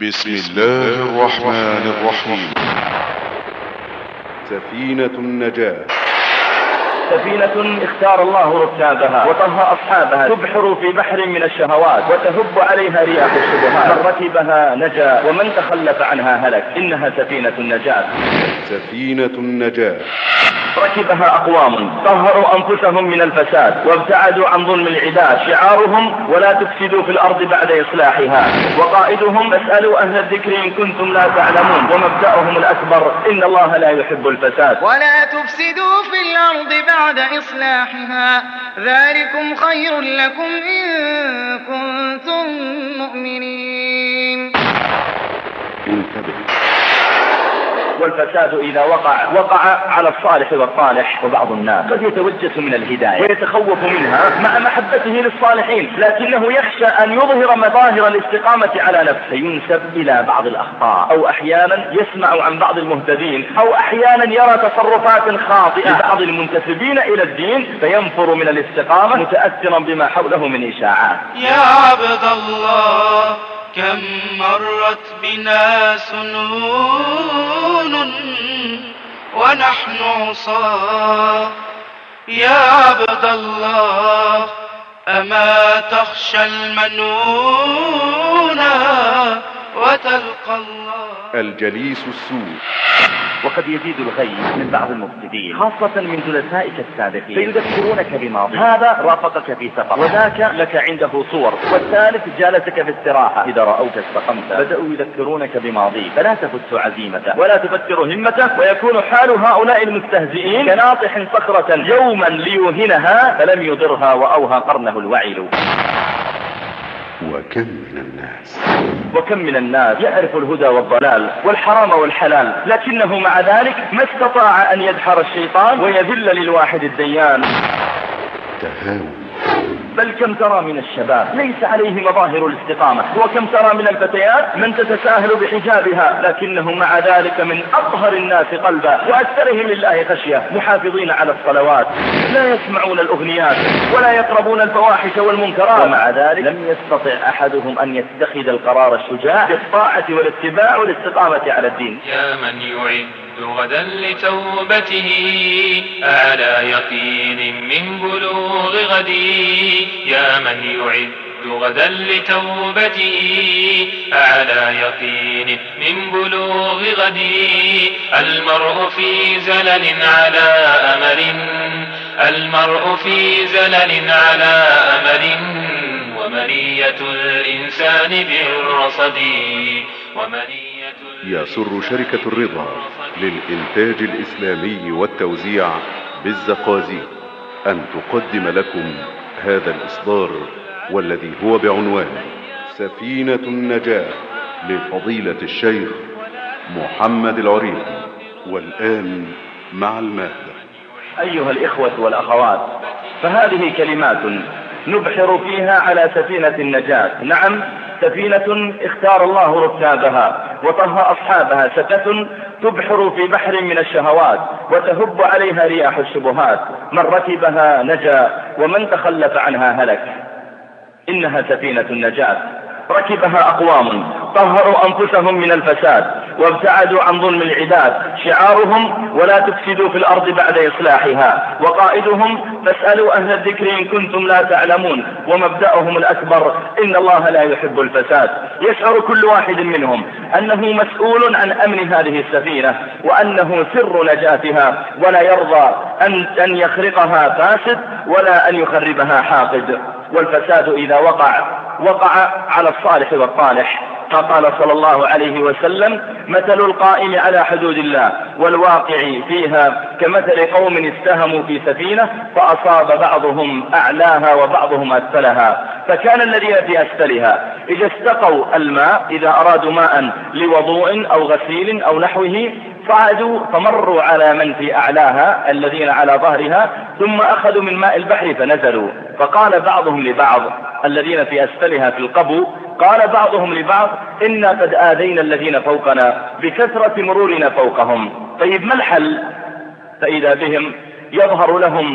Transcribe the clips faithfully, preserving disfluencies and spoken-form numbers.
بسم الله الرحمن الرحيم. سفينة النجاة. سفينة اختار الله ركابها وطه أصحابها، تبحر في بحر من الشهوات وتهب عليها رياح الشبهات، من ركبها نجا ومن تخلف عنها هلك، إنها سفينة النجاة. سفينة النجاة. ركبها أقوام طهروا أنفسهم من الفساد وابتعدوا عن ظلم العباد، شعارهم ولا تفسدوا في الأرض بعد إصلاحها، وقائدهم فاسألوا أهل الذكر إن كنتم لا تعلمون، ومبدأهم الأكبر إن الله لا يحب الفساد. ولا تفسدوا في الأرض بعد إصلاحها، ذلكم خير لكم إن كنتم مؤمنين. انتبه. والفساد إذا وقع وقع على الصالح والطالح، وبعض الناس قد يتوجس من الهداية ويتخوف منها مع محبته للصالحين، لكنه يخشى أن يظهر مظاهر الاستقامة على نفسه، ينسب إلى بعض الأخطاء، أو أحيانا يسمع عن بعض المهتدين، أو أحيانا يرى تصرفات خاطئة لبعض المنتسبين إلى الدين فينفر من الاستقامة متأثرا بما حوله من إشاعات. يا عبد الله كم مرت بنا سنون ونحن عصاة، يا عبد الله أما تخشى المنون وتلقى الله. الجليس السوء. وقد يزيد الغي من بعض المفسدين خاصة من جلسائك السابقين فيذكرونك بماضي، هذا رافقك في سفر وذاك لك عنده صور، والثالث جالسك في استراحة، إذا رأوك استقمت بدأوا يذكرونك بماضي، فلا تفت عزيمته ولا تفكر همته، ويكون حال هؤلاء المستهزئين كناطح صخرة يوما ليوهنها فلم يضرها وأوهى قرنه الوعل. وكم من الناس وكم من الناس يعرف الهدى والضلال والحرام والحلال، لكنه مع ذلك ما استطاع أن يدحر الشيطان ويذل للواحد الديان. تهاون. بل كم ترى من الشباب ليس عليه مظاهر الاستقامة، وكم ترى من الفتيات من تتساهل بحجابها، لكنه مع ذلك من أطهر الناس قلبا وأكثرهم لله خشية، محافظين على الصلوات، لا يسمعون الأغنيات ولا يقربون الفواحش والمنكرات، ومع ذلك لم يستطع أحدهم أن يتخذ القرار الشجاع بالطاعة والاتباع والاستقامة على الدين. يا من يعد غدا لتوبته أعلى يقين من بلوغ غدي، يا من يعد غدا لتوبته أعلى يقين من بلوغ غدي. المرء في زلل على أمل، المرء في زلل على أمل، ومنية الإنسان بالرصد، ومنية. يسر شركة الرضا للإنتاج الإسلامي والتوزيع بالزقازيق أن تقدم لكم هذا الإصدار، والذي هو بعنوان سفينة النجاة لفضيلة الشيخ محمد العريقي. والآن مع المادة. أيها الإخوة والأخوات، فهذه كلمات نبحر فيها على سفينة النجاة. نعم، سفينة اختار الله ركابها وطه أصحابها، سفينة تبحر في بحر من الشهوات وتهب عليها رياح الشبهات، من ركبها نجا ومن تخلف عنها هلك، إنها سفينة النجاة. ركبها أقوام طهروا أنفسهم من الفساد وابتعدوا عن ظلم العباد، شعارهم ولا تفسدوا في الأرض بعد إصلاحها، وقائدهم فاسألوا أهل الذكر إن كنتم لا تعلمون، ومبدأهم الأكبر إن الله لا يحب الفساد. يشعر كل واحد منهم أنه مسؤول عن أمن هذه السفينة وأنه سر نجاتها، ولا يرضى أن, أن يخرقها فاسد ولا أن يخربها حاقد. والفساد إذا وقع وقع على الصالح والطالح، فقال صلى الله عليه وسلم: مثل القائم على حدود الله والواقع فيها كمثل قوم استهموا في سفينة فأصاب بعضهم أعلاها وبعضهم أسفلها، فكان الذين في أسفلها إذا استقوا الماء، إذا أرادوا ماء لوضوء أو غسيل أو نحوه صعدوا فمروا على من في أعلاها الذين على ظهرها، ثم أخذوا من ماء البحر فنزلوا، فقال بعضهم لبعض الذين في أسفلها في القبو، قال بعضهم لبعض: إنا قد آذينا الذين فوقنا بكثرة مرورنا فوقهم. طيب ما الحل؟ فإذا بهم يظهر لهم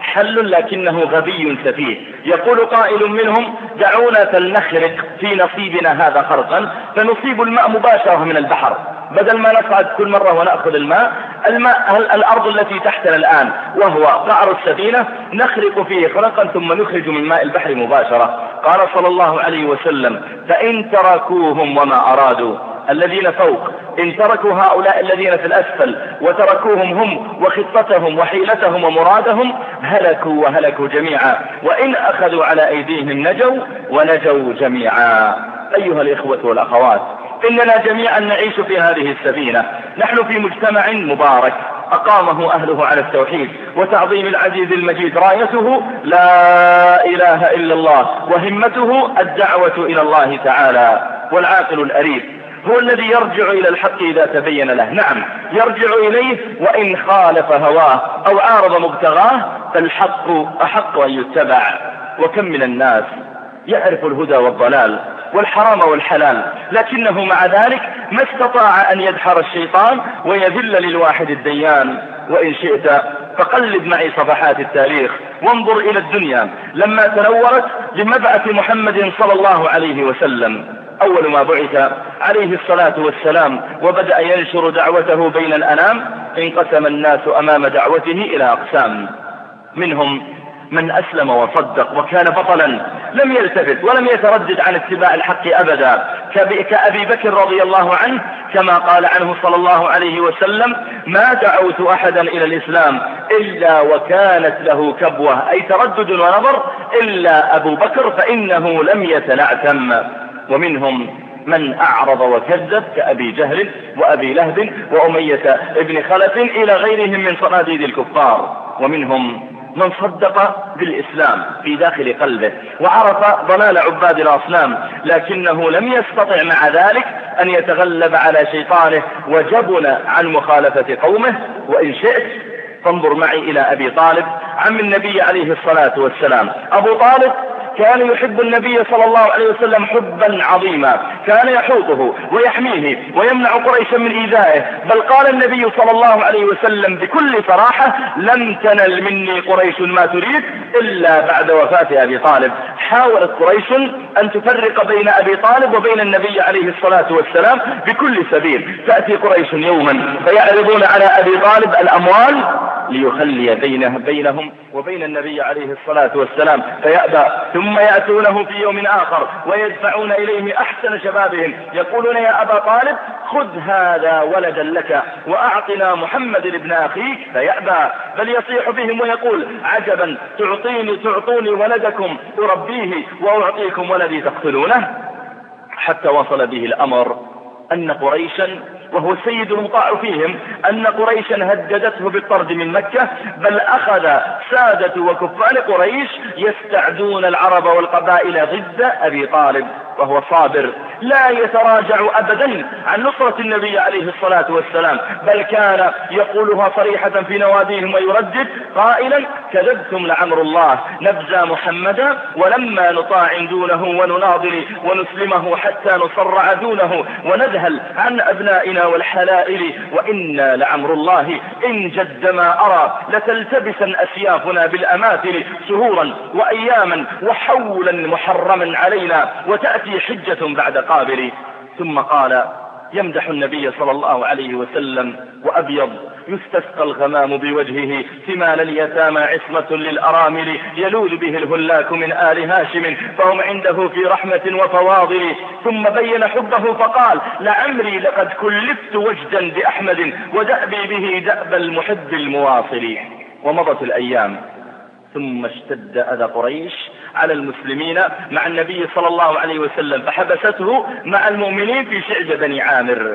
حل لكنه غبي سفيه. يقول قائل منهم: دعونا فلنخرق في نصيبنا هذا خرقا فنصيب الماء مباشرة من البحر، بدل ما نصعد كل مرة ونأخذ الماء. الماء الأرض التي تحتنا الآن وهو قعر السفينة نخرق فيه خرقا ثم نخرج من ماء البحر مباشرة. قال صلى الله عليه وسلم: فإن تركوهم وما أرادوا، الذين فوق إن تركوا هؤلاء الذين في الأسفل وتركوهم هم وخطتهم وحيلتهم ومرادهم هلكوا وهلكوا جميعا، وإن أخذوا على أيديهم نجوا ونجوا جميعا. أيها الإخوة والأخوات، إننا جميعا نعيش في هذه السفينة، نحن في مجتمع مبارك أقامه أهله على التوحيد وتعظيم العزيز المجيد، رايته لا إله إلا الله، وهمته الدعوة إلى الله تعالى. والعاقل الأريد هو الذي يرجع إلى الحق إذا تبين له، نعم يرجع إليه، وإن خالف هواه أو عارض مبتغاه فالحق أحق أن يتبع. وكم من الناس يعرف الهدى والضلال والحرام والحلال، لكنه مع ذلك ما استطاع أن يدحر الشيطان ويذل للواحد الديان. وإن شئت فقلب معي صفحات التاريخ وانظر إلى الدنيا لما تنورت بمبعث محمد صلى الله عليه وسلم. أول ما بعث عليه الصلاة والسلام وبدأ ينشر دعوته بين الأنام انقسم الناس أمام دعوته إلى أقسام، منهم من أسلم وصدق وكان بطلا لم يلتفت ولم يتردد عن اتباع الحق أبدا، كأبي بكر رضي الله عنه، كما قال عنه صلى الله عليه وسلم: ما دعوت أحدا إلى الإسلام إلا وكانت له كبوة، أي تردد ونظر، إلا أبو بكر فإنه لم يتنعتم. ومنهم من أعرض وكذب كأبي جهل وأبي لهب وأمية ابن خلف إلى غيرهم من صناديد الكفار. ومنهم من صدق بالإسلام في داخل قلبه وعرف ضلال عباد الأصنام، لكنه لم يستطع مع ذلك أن يتغلب على شيطانه وجبن عن مخالفة قومه. وإن شئت فانظر معي إلى أبي طالب عم النبي عليه الصلاة والسلام. أبو طالب كان يحب النبي صلى الله عليه وسلم حبا عظيما، كان يحوطه ويحميه ويمنع قريشا من إيذائه، بل قال النبي صلى الله عليه وسلم بكل صراحة: لم تنل مني قريش ما تريد إلا بعد وفاة أبي طالب. حاولت قريش أن تفرق بين أبي طالب وبين النبي عليه الصلاة والسلام بكل سبيل. تأتي قريش يوما فيعرضون على أبي طالب الأموال ليخلي بينه بينهم وبين النبي عليه الصلاة والسلام فيأبى، ثم يأتونه في يوم آخر ويدفعون إليه أحسن شبابهم يقولون: يا أبا طالب خذ هذا ولدا لك وأعطنا محمد ابن أخيك، فيأبى بل يصيح بهم ويقول: عجبا، تعطيني تعطوني ولدكم أربيه وأعطيكم ولدي تقتلونه. حتى وصل به الأمر أن قريشا، وهو السيد المطاع فيهم، أن قريشا هددته بالطرد من مكة، بل أخذ سادة وكفار قريش يستعدون العرب والقبائل ضد أبي طالب، وهو صابر لا يتراجع أبدا عن نصرة النبي عليه الصلاة والسلام، بل كان يقولها صريحة في نواديهم ويردد قائلا: كذبتم لعمر الله، نبزى محمدا ولما نطاع دونه ونناضل ونسلمه حتى نصرع دونه ونذهل عن أبنائنا والحلائل، وإنا لعمر الله إن جد ما أرى لتلتبسن أسيافنا بالأماثل شهورا وأياما وحولا محرما علينا وتأتي حجة بعد قابل. ثم قال يمدح النبي صلى الله عليه وسلم: وأبيض يستسقى الغمام بوجهه ثمال اليتامى عصمة للأرامل يلوذ به الهلاك من آل هاشم فهم عنده في رحمة وفواضل. ثم بين حبه فقال: لعمري لقد كلفت وجدا بأحمد ودأبي به دأب المحب المواصل. ومضت الأيام ثم اشتد أذى قريش على المسلمين مع النبي صلى الله عليه وسلم، فحبسته مع المؤمنين في شعب بني عامر،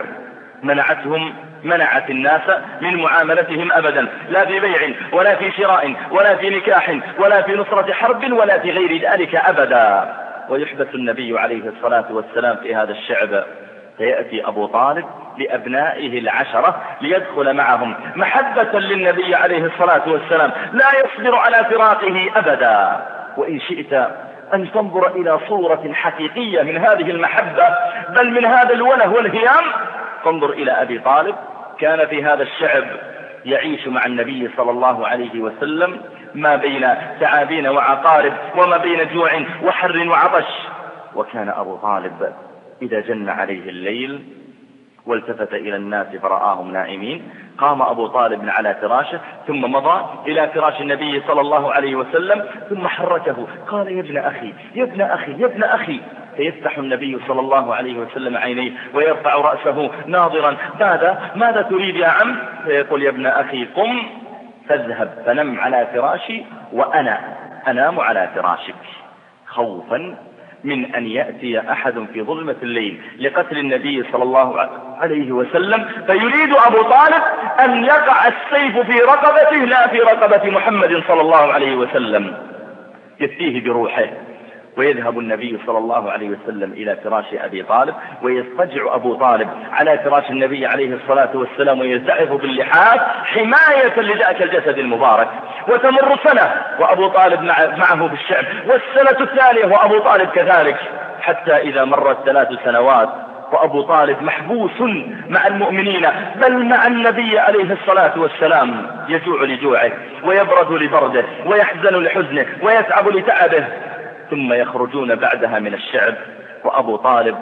منعتهم منعت الناس من معاملتهم أبدا، لا في بيع ولا في شراء ولا في نكاح ولا في نصرة حرب ولا في غير ذلك أبدا. ويحبس النبي عليه الصلاة والسلام في هذا الشعب، فيأتي أبو طالب لأبنائه العشرة ليدخل معهم محبة للنبي عليه الصلاة والسلام، لا يصبر على فراقه أبدا. وإن شئت أن تنظر إلى صورة حقيقية من هذه المحبة بل من هذا الوله والهيام، فانظر إلى أبي طالب. كان في هذا الشعب يعيش مع النبي صلى الله عليه وسلم ما بين تعابين وعقارب وما بين جوع وحر وعطش. وكان أبو طالب إذا جن عليه الليل والتفت إلى الناس فرآهم نائمين قام أبو طالب على فراشه ثم مضى إلى فراش النبي صلى الله عليه وسلم ثم حركه قال يا ابن أخي يا ابن أخي يا ابن أخي، فيفتح النبي صلى الله عليه وسلم عينيه ويرفع رأسه ناظرا ماذا ماذا تريد يا عم؟ فيقول يا ابن أخي قم فاذهب فنم على فراشي وأنا أنام على فراشك، خوفا من أن يأتي أحد في ظلمة الليل لقتل النبي صلى الله عليه وسلم فيريد أبو طالب أن يقع السيف في رقبته لا في رقبة محمد صلى الله عليه وسلم، يفتيه بروحه. ويذهب النبي صلى الله عليه وسلم إلى فراش أبي طالب ويضطجع أبو طالب على فراش النبي عليه الصلاة والسلام ويلتحف باللحاف حماية لذاك الجسد المبارك. وتمر سنة وأبو طالب معه في الشعب، والسنة الثانية وأبو طالب كذلك، حتى إذا مرت ثلاث سنوات وأبو طالب محبوس مع المؤمنين بل مع النبي عليه الصلاة والسلام، يجوع لجوعه ويبرد لبرده ويحزن لحزنه ويتعب لتعبه، ثم يخرجون بعدها من الشعب وأبو طالب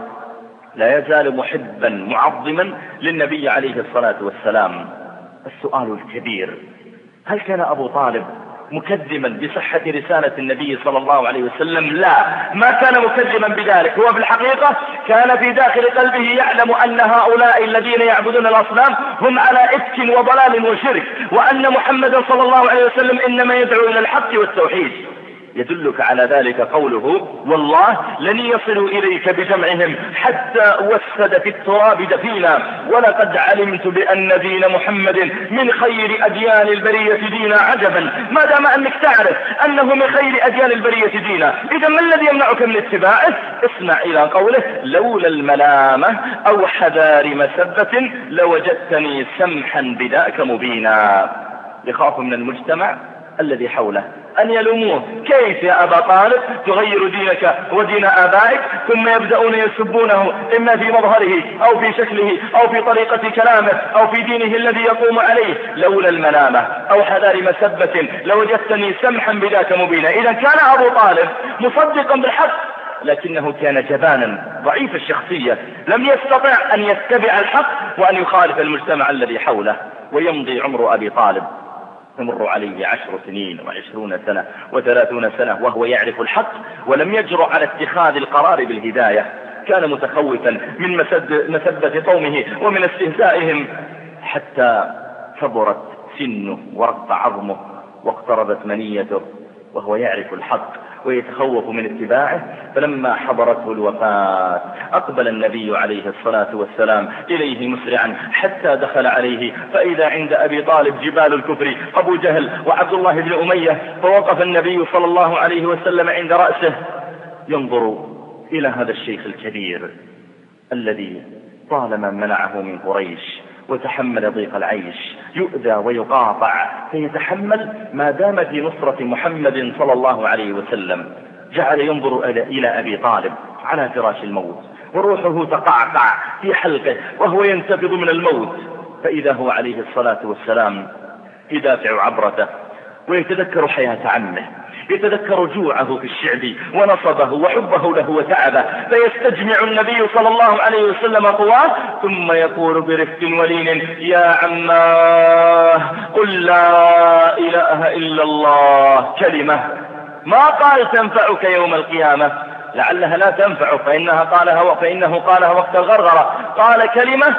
لا يزال محبا معظما للنبي عليه الصلاة والسلام. السؤال الكبير، هل كان أبو طالب مكذبا بصحة رسالة النبي صلى الله عليه وسلم؟ لا، ما كان مكذبا بذلك، هو في الحقيقة كان في داخل قلبه يعلم أن هؤلاء الذين يعبدون الأصنام هم على إفك وضلال وشرك، وأن محمدا صلى الله عليه وسلم إنما يدعو إلى الحق والتوحيد. يدلك على ذلك قوله والله لن يصلوا إليك بجمعهم حتى وسد في التراب دفينا ولقد علمت بأن دين محمد من خير أديان البرية دينا عجبا. ما دام أنك تعرف أنه من خير أديان البرية دينا، إذا ما الذي يمنعك من اتباعه؟ اسمع إلى قوله لولا الملامة أو حذار مسبة لوجدتني سمحا بذاك مبينا. يخاف من المجتمع الذي حوله أن يلوموه، كيف يا أبا طالب تغير دينك ودين آبائك؟ ثم يبدأون يسبونه إما في مظهره أو في شكله أو في طريقة كلامه أو في دينه الذي يقوم عليه. لولا الملامة أو حذار مسبة لوجدتني سمحا بذاك مبينا. إذا كان أبو طالب مصدقا بالحق لكنه كان جبانا ضعيف الشخصية، لم يستطع أن يتبع الحق وأن يخالف المجتمع الذي حوله. ويمضي عمر أبي طالب، تمر عليه عشر سنين وعشرون سنة وثلاثون سنة وهو يعرف الحق ولم يجرؤ على اتخاذ القرار بالهداية. كان متخوفا من مسبة قومه ومن استهزائهم، حتى كبرت سنه ورق عظمه واقتربت منيته وهو يعرف الحق ويتخوف من اتباعه. فلما حضرته الوفاة أقبل النبي عليه الصلاة والسلام إليه مسرعا حتى دخل عليه، فإذا عند أبي طالب جبال الكفر أبو جهل وعبد الله بن أمية، فوقف النبي صلى الله عليه وسلم عند رأسه ينظر إلى هذا الشيخ الكبير الذي طالما منعه من قريش وتحمل ضيق العيش، يؤذى ويقاطع فيتحمل ما دام في نصرة محمد صلى الله عليه وسلم. جعل ينظر إلى أبي طالب على فراش الموت وروحه تقعقع في حلقه وهو ينتفض من الموت، فإذا هو عليه الصلاة والسلام يدافع عبرته ويتذكر حياة عمه، يتذكر جوعه في الشعب ونصبه وحبه له وتعبه، فيستجمع النبي صلى الله عليه وسلم قواه ثم يقول برفق ولين يا عماه قل لا إله إلا الله، كلمة ما قال تنفعك يوم القيامة، لعلها لا تنفع فإنها قالها فإنه قالها وقت الغرغرة، قال كلمة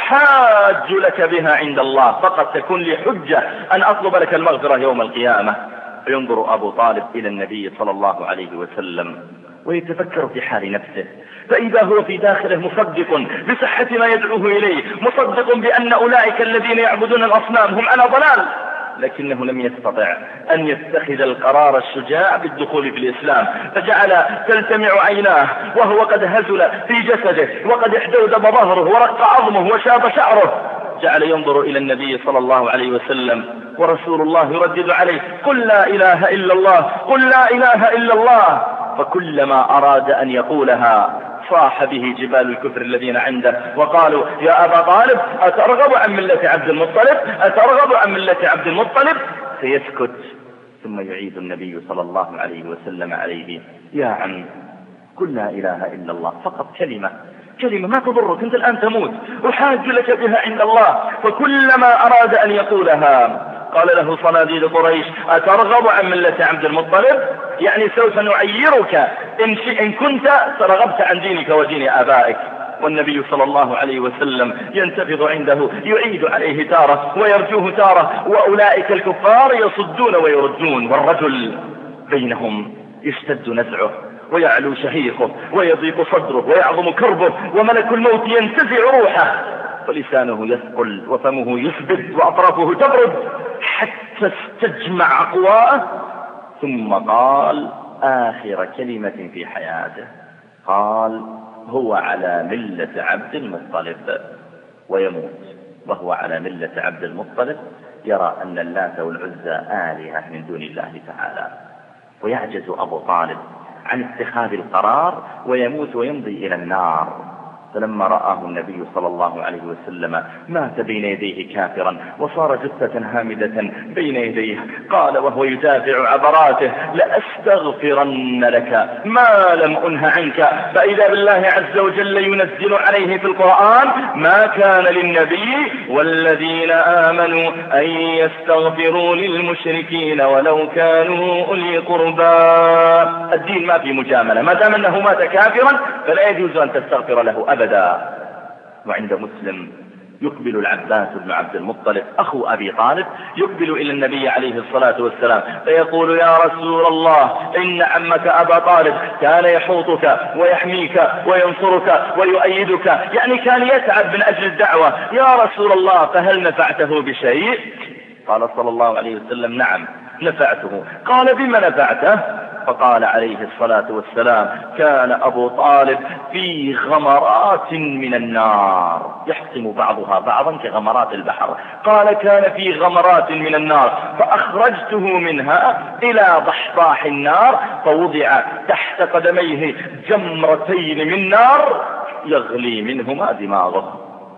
أحاج لك بها عند الله، فقد تكون لي حجة أن أطلب لك المغفرة يوم القيامة. فينظر أبو طالب إلى النبي صلى الله عليه وسلم ويتفكر في حال نفسه، فإذا هو في داخله مصدق بصحة ما يدعوه إليه، مصدق بأن أولئك الذين يعبدون الأصنام هم على ضلال، لكنه لم يستطع أن يتخذ القرار الشجاع بالدخول في الإسلام، فجعل تلتمع عيناه وهو قد هزل في جسده وقد احتوذب ظهره ورق عظمه وشاب شعره. جعل ينظر إلى النبي صلى الله عليه وسلم ورسول الله يردد عليه قل لا إله إلا الله قل لا إله إلا الله، فكلما أراد أن يقولها صاح به جبال الكفر الذين عنده وقالوا يا أبا طالب أترغب عن ملة عبد المطلب أترغب عن ملة عبد المطلب، فيسكت ثم يعيد النبي صلى الله عليه وسلم عليه: يا عم، قل لا إله إلا الله، فقط كلمة كلمة ما تضرك، أنت الآن تموت، أحاج لك بها عند الله. فكلما أراد أن يقولها قال له صناديد قريش: أترغب عن ملة عبد المطلب؟ يعني سوف نعيرك إن, إن كنت رغبت عن دينك ودين آبائك. والنبي صلى الله عليه وسلم ينتفض عنده، يعيد عليه تارة ويرجوه تارة، وأولئك الكفار يصدون ويردون، والرجل بينهم يشتد نزعه ويعلو شهيقه ويضيق صدره ويعظم كربه، وملك الموت ينتزع روحه، فلسانه يثقل وفمه يثبت وأطرافه تبرد حتى استجمع أقواه، ثم قال آخر كلمة في حياته، قال: هو على ملة عبد المطلب. ويموت وهو على ملة عبد المطلب، يرى أن اللات والعزى آلهة من دون الله تعالى. ويعجز أبو طالب عن اتخاذ القرار ويموت ويمضي إلى النار. فلما رآه النبي صلى الله عليه وسلم مات بين يديه كافرا وصار جثة هامدة بين يديه، قال وهو يدافع عبراته: لأستغفرن لك ما لم أنه عنك. فإذا بالله عز وجل ينزل عليه في القرآن: ما كان للنبي والذين آمنوا أن يستغفروا للمشركين ولو كانوا أولي قربى. الدين ما في مجاملة، ما دام أنه مات كافرا فلا يجوز أن تستغفر له أبدا. وعند مسلم يقبل العباس بن عبد المطلب أخو أبي طالب، يقبل إلى النبي عليه الصلاة والسلام فيقول: يا رسول الله، إن عمك أبا طالب كان يحوطك ويحميك وينصرك ويؤيدك، يعني كان يتعب من أجل الدعوة، يا رسول الله فهل نفعته بشيء؟ قال صلى الله عليه وسلم: نعم نفعته. قال: بما نفعته؟ فقال عليه الصلاة والسلام: كان أبو طالب في غمرات من النار يحطم بعضها بعضا كغمرات البحر. قال: كان في غمرات من النار فأخرجته منها إلى ضحضاح النار فوضع تحت قدميه جمرتين من نار يغلي منهما دماغه،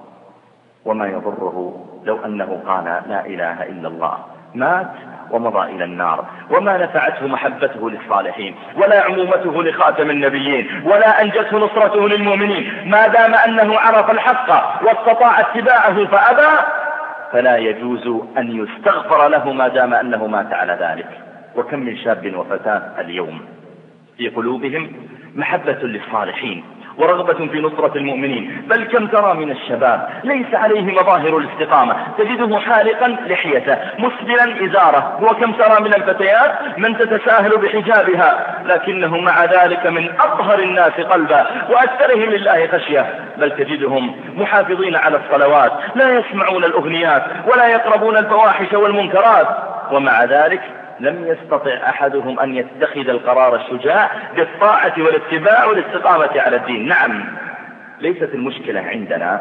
وما يضره لو أنه قال لا إله إلا الله. مات ومضى إلى النار، وما نفعته محبته للصالحين ولا عمومته لخاتم النبيين ولا أنجته نصرته للمؤمنين. ما دام أنه عرف الحق واستطاع اتباعه فأبى، فلا يجوز أن يستغفر له ما دام أنه مات على ذلك. وكم من شاب وفتاة اليوم في قلوبهم محبة للصالحين ورغبة في نصرة المؤمنين، بل كم ترى من الشباب ليس عليه مظاهر الاستقامة، تجده حالقا لحيته مسبلا إزاره، وكم ترى من الفتيات من تتساهل بحجابها، لكنه مع ذلك من أطهر الناس قلبا وأكثرهم لله خشية، بل تجدهم محافظين على الصلوات، لا يسمعون الأغنيات ولا يقربون الفواحش والمنكرات، ومع ذلك لم يستطع أحدهم أن يتخذ القرار الشجاع بالطاعة والاتباع والاستقامة على الدين. نعم، ليست المشكلة عندنا،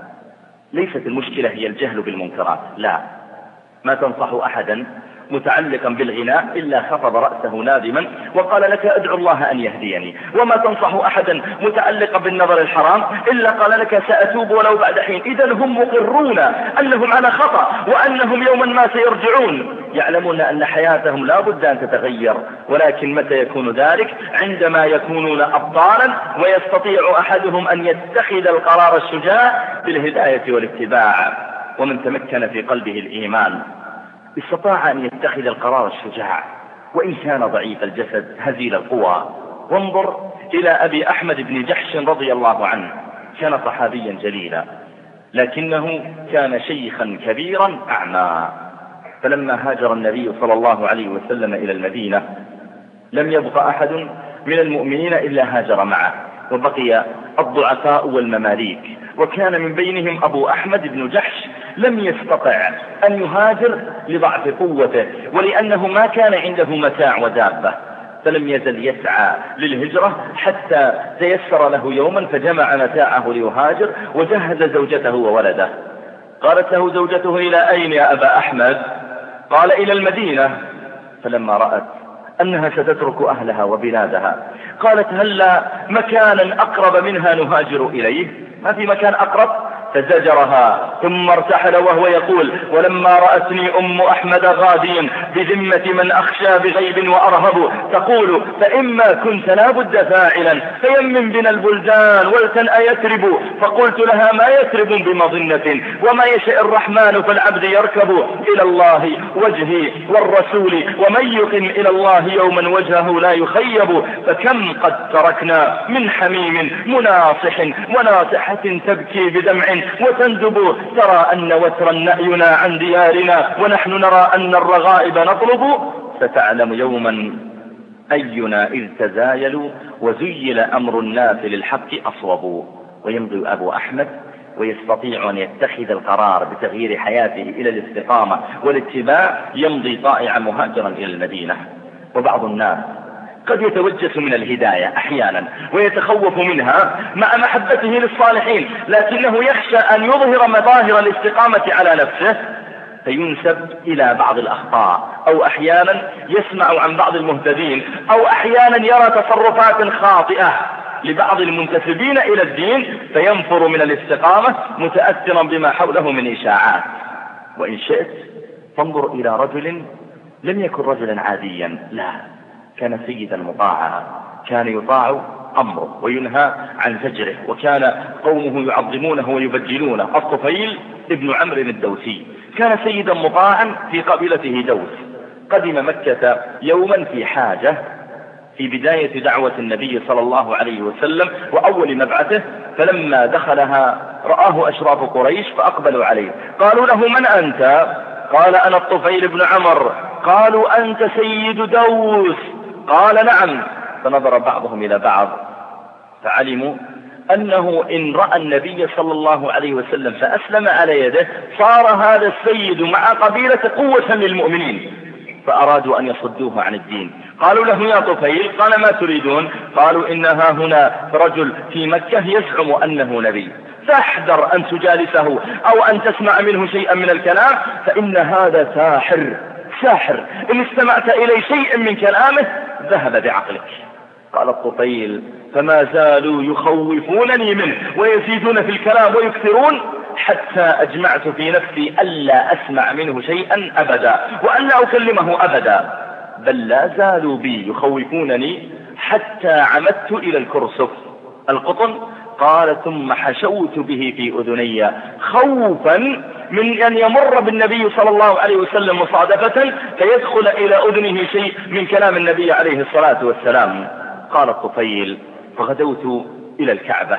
ليست المشكلة هي الجهل بالمنكرات، لا. ما تنصح أحدا متعلقا بالغناء إلا خفض رأسه نادما وقال لك ادعو الله أن يهديني، وما تنصح أحدا متعلقا بالنظر الحرام إلا قال لك سأتوب ولو بعد حين. إذن هم مقرون أنهم على خطأ وأنهم يوما ما سيرجعون، يعلمون أن حياتهم لا بد أن تتغير، ولكن متى يكون ذلك؟ عندما يكونون أبطالا ويستطيع أحدهم أن يتخذ القرار الشجاع بالهداية والاتباع. ومن تمكن في قلبه الإيمان استطاع أن يتخذ القرار الشجاع وإن كان ضعيف الجسد هزيل القوى. وانظر إلى أبي أحمد بن جحش رضي الله عنه، كان صحابيا جليلا لكنه كان شيخا كبيرا أعمى، فلما هاجر النبي صلى الله عليه وسلم إلى المدينة لم يبق أحد من المؤمنين إلا هاجر معه، وبقي الضعفاء والمماليك، وكان من بينهم أبو أحمد بن جحش لم يستطع أن يهاجر لضعف قوته ولأنه ما كان عنده متاع ودابة، فلم يزل يسعى للهجرة حتى تيسر له يوما فجمع متاعه ليهاجر وجهز زوجته وولده. قالت له زوجته إلى أين يا أبا أحمد؟ قال إلى المدينة. فلما رأت أنها ستترك أهلها وبلادها قالت هل لا مكانا أقرب منها نهاجر إليه؟ ما في مكان أقرب؟ فزجرها ثم ارتحل وهو يقول: ولما رأتني أم أحمد غاديا بذمة من أخشى بغيب وأرهب تقول: فإما كنت لا بد فاعلا فيمن بنا البلدان ولتن أيثرب. فقلت لها: ما يثرب بمظنة وما يشاء الرحمن فالعبد يركب. إلى الله وجهي والرسول ومن يقم إلى الله يوما وجهه لا يخيب. فكم قد تركنا من حميم مناصح وناصحة تبكي بدمع وتندب. ترى أن وترا نأينا عن ديارنا ونحن نرى أن الرغائب نطلب. ستعلم يوما أينا إذ تزايل وزيل أمر الناس للحق أصوب. ويمضي أبو أحمد ويستطيع أن يتخذ القرار بتغيير حياته إلى الاستقامة والاتباع، يمضي طائعا مهاجرا إلى المدينة. وبعض الناس قد يتوجس من الهداية أحيانا ويتخوف منها مع محبته للصالحين، لكنه يخشى أن يظهر مظاهر الاستقامة على نفسه فينسب إلى بعض الأخطاء، أو أحيانا يسمع عن بعض المهتدين، أو أحيانا يرى تصرفات خاطئة لبعض المنتسبين إلى الدين فينفر من الاستقامة متأثرا بما حوله من إشاعات. وإن شئت فانظر إلى رجل لم يكن رجلا عاديا، لا، كان سيدا مطاعا، كان يطاع أمره وينهى عن زجره، وكان قومه يعظمونه ويبجلونه. الطفيل ابن عمرو الدوسي كان سيدا مطاعا في قبيلته دوس. قدم مكة يوما في حاجة في بداية دعوة النبي صلى الله عليه وسلم وأول مبعثه، فلما دخلها رآه أشراف قريش فأقبلوا عليه. قالوا له: من أنت؟ قال: أنا الطفيل بن عمرو. قالوا: أنت سيد دوس؟ قال: نعم. فنظر بعضهم إلى بعض فعلموا أنه إن رأى النبي صلى الله عليه وسلم فأسلم على يده صار هذا السيد مع قبيلة قوة للمؤمنين، فأرادوا أن يصدوه عن الدين. قالوا له: يا طفيل. قال: ما تريدون؟ قالوا: إنها هنا رجل في مكة يزعم أنه نبي، فاحذر أن تجالسه أو أن تسمع منه شيئا من الكلام، فإن هذا ساحر ساحر، إن استمعت إلي شيء من كلامه ذهب بعقلك. قال الطفيل: فما زالوا يخوفونني منه ويزيدون في الكلام ويكثرون حتى أجمعت في نفسي ألا أسمع منه شيئا أبدا وألا أكلمه أبدا، بل لا زالوا بي يخوفونني حتى عمدت إلى الكرسف القطن. قال: ثم حشوت به في أذني خوفا من أن يمر بالنبي صلى الله عليه وسلم مصادفة فيدخل إلى أذنه شيء من كلام النبي عليه الصلاة والسلام. قال الطفيل: فغدوت إلى الكعبة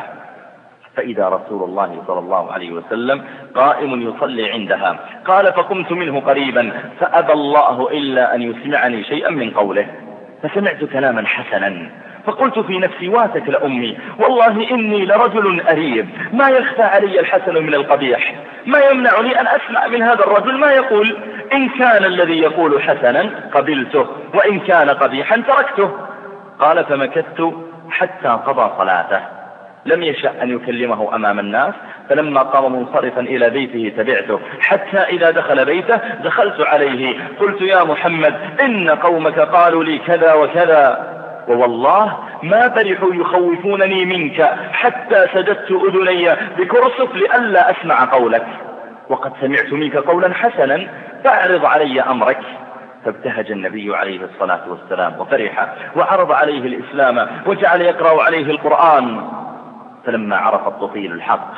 فإذا رسول الله صلى الله عليه وسلم قائم يصلي عندها. قال: فقمت منه قريبا فأبى الله إلا أن يسمعني شيئا من قوله، فسمعت كلاما حسنا فقلت في نفسي: واتك لأمي، والله إني لرجل أريب، ما يخفى علي الحسن من القبيح، ما يمنعني أن أسمع من هذا الرجل ما يقول. إن كان الذي يقول حسنا قبلته وإن كان قبيحا تركته. قال: فمكثت حتى قضى صلاته، لم يشأ أن يكلمه أمام الناس، فلما قام منصرفا إلى بيته تبعته، حتى إذا دخل بيته دخلت عليه قلت: يا محمد، إن قومك قالوا لي كذا وكذا، ووالله ما برحوا يخوفونني منك حتى سددت أذني بكرسف لئلا أسمع قولك، وقد سمعت منك قولا حسنا فاعرض علي أمرك. فابتهج النبي عليه الصلاة والسلام وفرح وعرض عليه الإسلام وجعل يقرأ عليه القرآن. فلما عرف الطفيل الحق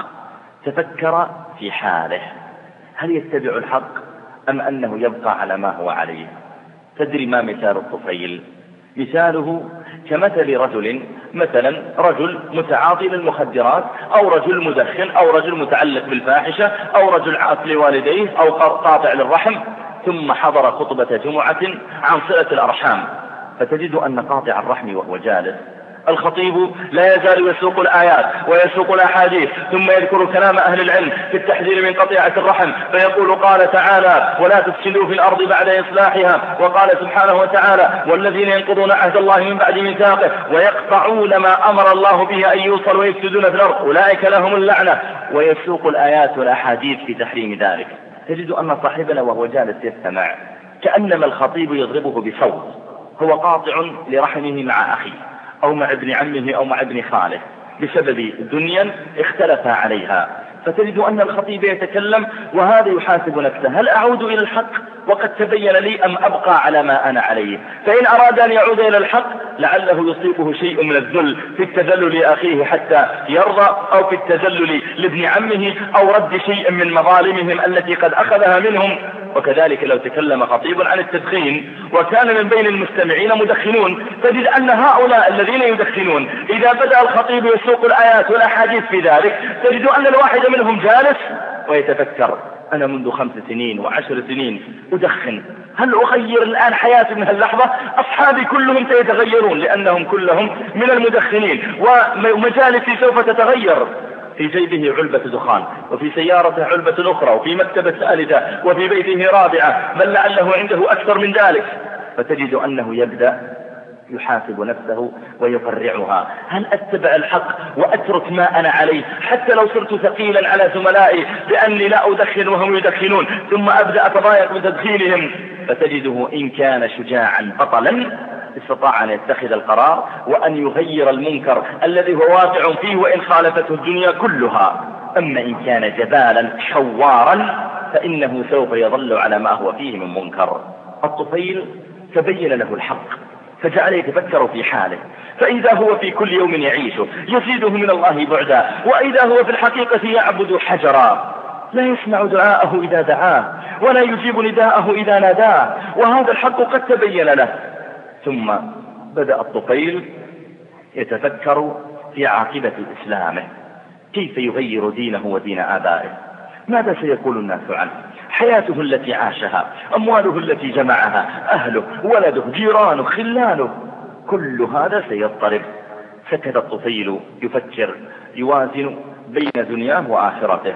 تفكر في حاله، هل يتبع الحق أم أنه يبقى على ما هو عليه؟ تدري ما مثال الطفيل؟ مثاله كمثل رجل، مثلا رجل متعاطي للمخدرات، أو رجل مدخن، أو رجل متعلق بالفاحشة، أو رجل عاق لوالديه، أو قاطع للرحم، ثم حضر خطبة جمعة عن صلة الأرحام، فتجد أن قاطع الرحم وهو جالس الخطيب لا يزال يسوق الآيات ويسوق الأحاديث، ثم يذكر كلام أهل العلم في التحذير من قطيعة الرحم، فيقول: قال تعالى: ولا تفسدوا في الأرض بعد إصلاحها، وقال سبحانه وتعالى: والذين ينقضون عهد الله من بعد ميثاقه ويقطعون ما أمر الله به أن يوصل ويفسدون في الأرض أولئك لهم اللعنة، ويسوق الآيات والأحاديث في تحريم ذلك. تجد أن صاحبنا وهو جالس يستمع كأنما الخطيب يضربه بصوت، هو قاطع لرحمه مع أخيه أو مع ابن عمه أو مع ابن خاله بسبب دنيا اختلف عليها، فتجد أن الخطيب يتكلم وهذا يحاسب نفسه: هل أعود إلى الحق وقد تبين لي أم أبقى على ما أنا عليه؟ فإن أراد أن يعود إلى الحق لعله يصيبه شيء من الذل في التذلل لأخيه حتى يرضى، أو في التذلل لابن عمه، أو رد شيء من مظالمهم التي قد أخذها منهم. وكذلك لو تكلم خطيب عن التدخين وكان من بين المستمعين مدخنون، تجد أن هؤلاء الذين يدخنون إذا بدأ الخطيب يسوق الآيات والأحاديث في ذلك، تجد أن الواحد منهم جالس ويتفكر: أنا منذ خمس سنين وعشر سنين أدخن، هل أغير الآن حياتي من هاللحظة؟ أصحابي كلهم سيتغيرون لأنهم كلهم من المدخنين، ومجالسي سوف تتغير. في جيبه علبة دخان، وفي سيارته علبة أخرى، وفي مكتبة ثالثة، وفي بيته رابعة، بل لعله عنده أكثر من ذلك. فتجد أنه يبدأ يحاسب نفسه ويقرعها: هل أتبع الحق وأترك ما أنا عليه حتى لو صرت ثقيلا على زملائي بأني لا أدخن وهم يدخنون، ثم أبدأ أتضايق بتدخينهم؟ فتجده إن كان شجاعا بطلا استطاع أن يتخذ القرار وأن يغير المنكر الذي هو واقع فيه وإن خالفته الدنيا كلها. أما إن كان جبالا حوارا فإنه سوف يظل على ما هو فيه من منكر. الطفيل تبين له الحق فجعل يتفكر في حاله، فإذا هو في كل يوم يعيشه يزيده من الله بعدا، وإذا هو في الحقيقة يعبد حجرا لا يسمع دعاءه إذا دعاه ولا يجيب نداءه إذا ناداه، وهذا الحق قد تبين له. ثم بدأ الطفيل يتفكر في عاقبة إسلامه، كيف يغير دينه ودين آبائه، ماذا سيقول الناس عنه، حياته التي عاشها، أمواله التي جمعها، أهله، ولده، جيرانه، خلانه، كل هذا سيضطرب. سكت الطفيل يفكر يوازن بين دنياه وآخرته،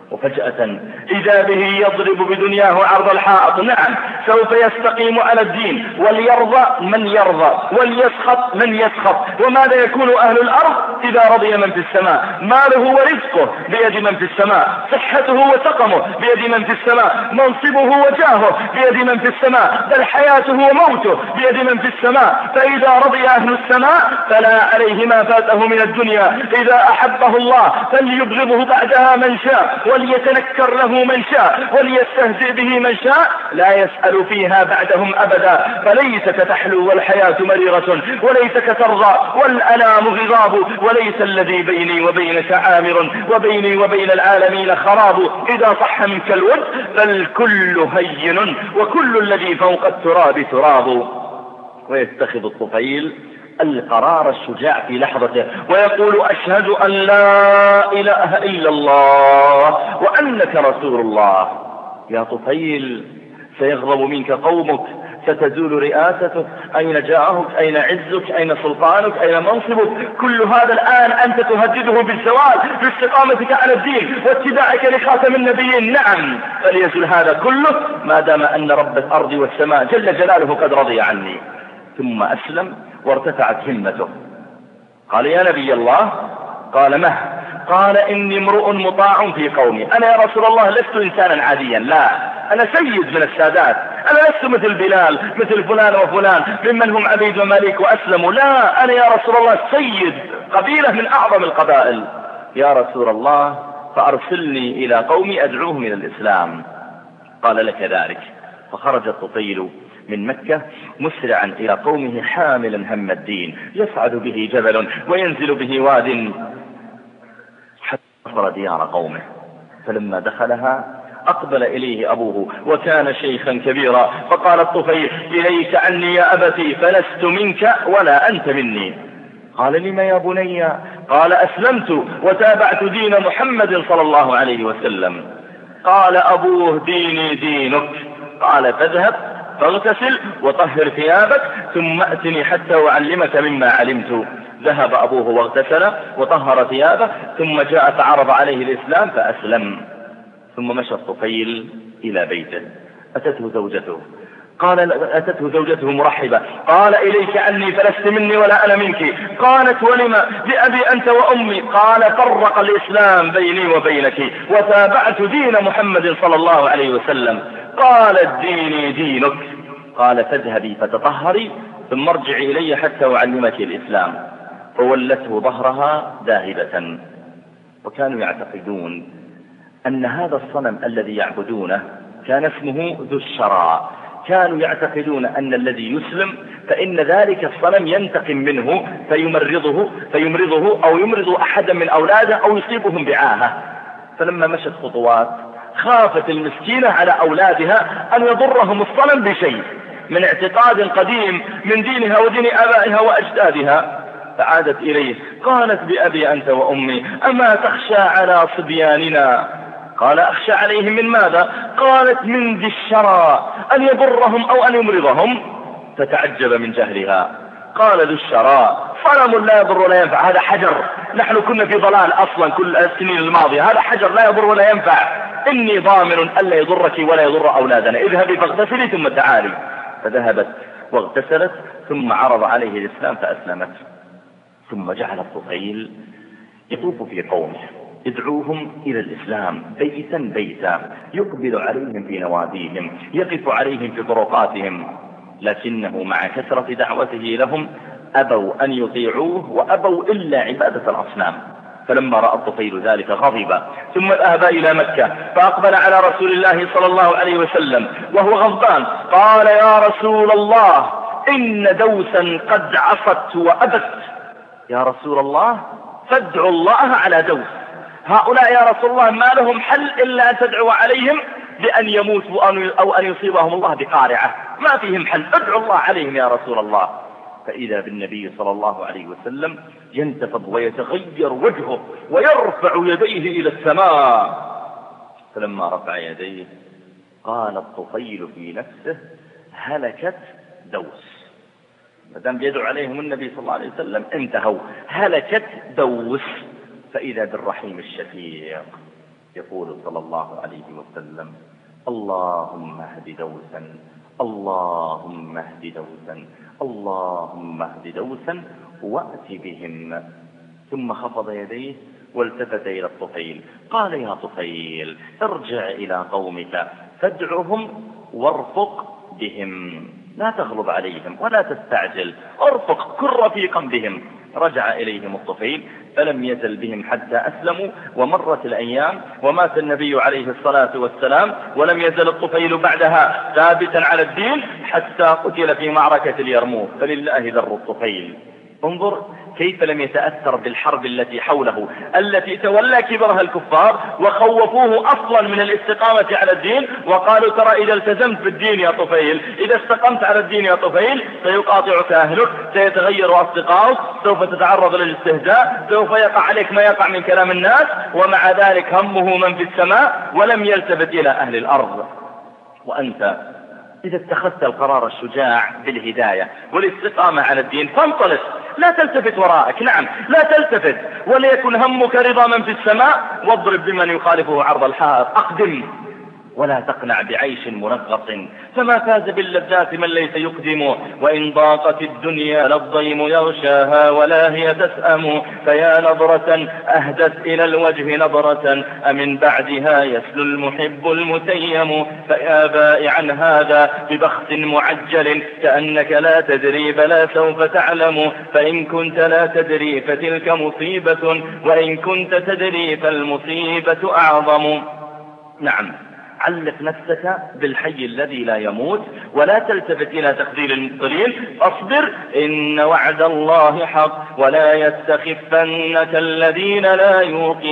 وفجأة إذا به يضرب بدنياه عرض الحائط. نعم، سوف يستقيم على الدين، وليرضى من يرضى وليسخط من يسخط. وماذا يكون أهل الأرض إذا رضي من في السماء؟ ماله ورزقه بيد من في السماء، صحته وسقمه بيد من في السماء، منصبه وجاهه بيد من في السماء، بل حياته وموته بيد من في السماء. فإذا رضي أهل السماء فلا عليه ما فاته من الدنيا، إذا أحبه الله فليبغضه بعدها من شاء، وليتنكر له من شاء، وليستهزئ به من شاء، لا يسأل فيها بعدهم أبدا. فليسك تحلو والحياة مريرة، وليسك ترضى والأنام غضاب، وليس الذي بيني وبينك عامر، وبيني وبين العالمين خراب. إذا صح منك الود فالكل هين، وكل الذي فوق التراب تراب. ويتخذ الطفيل القرار الشجاع في لحظته ويقول: أشهد أن لا إله إلا الله وأنك رسول الله. يا طفيل، سيغضب منك قومك، ستزول رئاستك، أين جاهك، أين عزك، أين سلطانك، أين منصبك؟ كل هذا الآن أنت تهدده بالزوال باستقامتك على الدين واتباعك لخاتم النبيين. نعم، فليزل هذا كله ما دام أن رب الأرض والسماء جل جلاله قد رضي عني. ثم أسلم وارتفعت همته. قال: يا نبي الله. قال: مه؟ قال: إني امرؤ مطاع في قومي. أنا يا رسول الله لست إنسانا عاديا، لا، أنا سيد من السادات، أنا لست مثل بلال، مثل فلان وفلان ممن هم عبيد ومليك وأسلموا، لا، أنا يا رسول الله سيد قبيلة من أعظم القبائل. يا رسول الله فأرسلني إلى قومي أدعوهم إلى الإسلام. قال: لك ذلك. فخرج الطفيل من مكة مسرعا إلى قومه حاملا هم الدين، يصعد به جبل وينزل به واد حتى وصل ديار قومه. فلما دخلها أقبل إليه أبوه وكان شيخا كبيرا، فقال الطفيل: إليك عني يا أبتي، فلست منك ولا أنت مني. قال: لما يا بني؟ قال: أسلمت وتابعت دين محمد صلى الله عليه وسلم. قال أبوه: ديني دينك. قال: فاذهب فاغتسل وطهر ثيابك ثم أتني حتى أعلمك مما علمت. ذهب أبوه واغتسل وطهر ثيابه، ثم جاء فعرض عليه الإسلام فأسلم. ثم مشى الطفيل إلى بيته، أتته زوجته قال أتته زوجته مرحبة، قال: إليك عني فلست مني ولا أنا منك. قالت: ولما؟ بأبي أنت وأمي. قال: فرق الإسلام بيني وبينك وتابعت دين محمد صلى الله عليه وسلم. قالت: ديني دينك. قال: فاذهبي فتطهري ثم ارجعي إلي حتى أعلمك الإسلام. فولته ظهرها ذاهبة. وكانوا يعتقدون أن هذا الصنم الذي يعبدونه كان اسمه ذو الشراء. كانوا يعتقدون أن الذي يسلم فإن ذلك الصنم ينتقم منه فيمرضه فيمرضه أو يمرض أحدا من أولاده أو يصيبهم بعاهة. فلما مشت خطوات خافت المسكينة على أولادها أن يضرهم الصنم بشيء من اعتقاد قديم من دينها ودين آبائها وأجدادها، فعادت إليه قالت: بأبي أنت وأمي، أما تخشى على صبياننا؟ قال: أخشى عليهم من ماذا؟ قالت: من ذي الشراء، أن يضرهم أو أن يمرضهم. فتعجب من جهلها. قال: ذو الشراء صنم لا يضر ولا ينفع، هذا حجر، نحن كنا في ضلال أصلا كل السنين الماضية، هذا حجر لا يضر ولا ينفع، إني ضامن ألا يضرك ولا يضر أولادنا، اذهبي فاغتسلي ثم تعالي. فذهبت واغتسلت ثم عرض عليه الإسلام فأسلمت. ثم جعل الطفيل يطوف في قومه يدعوهم إلى الإسلام بيتا بيتا، يقبل عليهم في نواديهم، يقف عليهم في طرقاتهم، لكنه مع كثرة دعوته لهم أبوا أن يطيعوه وأبوا إلا عبادة الأصنام. فلما رأى الطفيل ذلك غضب، ثم ذهب إلى مكة فأقبل على رسول الله صلى الله عليه وسلم وهو غضبان، قال: يا رسول الله، إن دوسا قد عصت وأبت. يا رسول الله، فادعوا الله على دوس، هؤلاء يا رسول الله ما لهم حل إلا أن تدعو عليهم بأن يموتوا أو أن يصيبهم الله بقارعة، ما فيهم حل، ادعوا الله عليهم يا رسول الله. فإذا بالنبي صلى الله عليه وسلم ينتفض ويتغير وجهه ويرفع يديه إلى السماء. فلما رفع يديه قال الطفيل في نفسه: هلكت دوس. فدام بيدعو عليهم النبي صلى الله عليه وسلم انتهوا، هلكت دوس. فإذا بالرحيم الشفيق يقول صلى الله عليه وسلم: اللهم اهد دوسا، اللهم اهد دوسا، اللهم اهد دوسا وأت بهم. ثم خفض يديه والتفت إلى الطفيل قال: يا طفيل، ارجع إلى قومك فادعهم وارفق بهم، لا تغلب عليهم ولا تستعجل، ارفق، كن رفيقا بهم. رجع إليهم الطفيل فلم يزل بهم حتى أسلموا، ومرت الأيام ومات النبي عليه الصلاة والسلام، ولم يزل الطفيل بعدها ثابتا على الدين حتى قتل في معركة اليرموك، فلله در الطفيل. انظر كيف لم يتأثر بالحرب التي حوله التي تولى كبرها الكفار وخوفوه أصلا من الاستقامة على الدين، وقالوا: ترى إذا التزمت بالدين يا طفيل، إذا استقمت على الدين يا طفيل، سيقاطعك أهلك، سيتغير أصدقائك، سوف تتعرض للاستهزاء، سوف يقع عليك ما يقع من كلام الناس. ومع ذلك همه من في السماء ولم يلتفت إلى أهل الأرض. وأنت إذا اتخذت القرار الشجاع بالهداية والاستقامة على الدين فانطلق، لا تلتفت وراءك، نعم لا تلتفت، وليكن همك رضا من في السماء، واضرب بمن يخالفه عرض الحائط، أقدم ولا تقنع بعيش منغص، فما فاز باللذات من ليس يقدم. وإن ضاقت الدنيا للضيم يغشاها ولا هي تسأم، فيا نظرة أهدت إلى الوجه نظرة أمن بعدها يسلو المحب المتيم. فيا بائعا هذا ببخت معجل كأنك لا تدري بلا سوف تعلم، فإن كنت لا تدري فتلك مصيبة، وإن كنت تدري فالمصيبة أعظم. نعم، علق نفسك بالحي الذي لا يموت ولا تلتفت إلى تخذيل المبطلين، اصبر إن وعد الله حق ولا يستخفنك الذين لا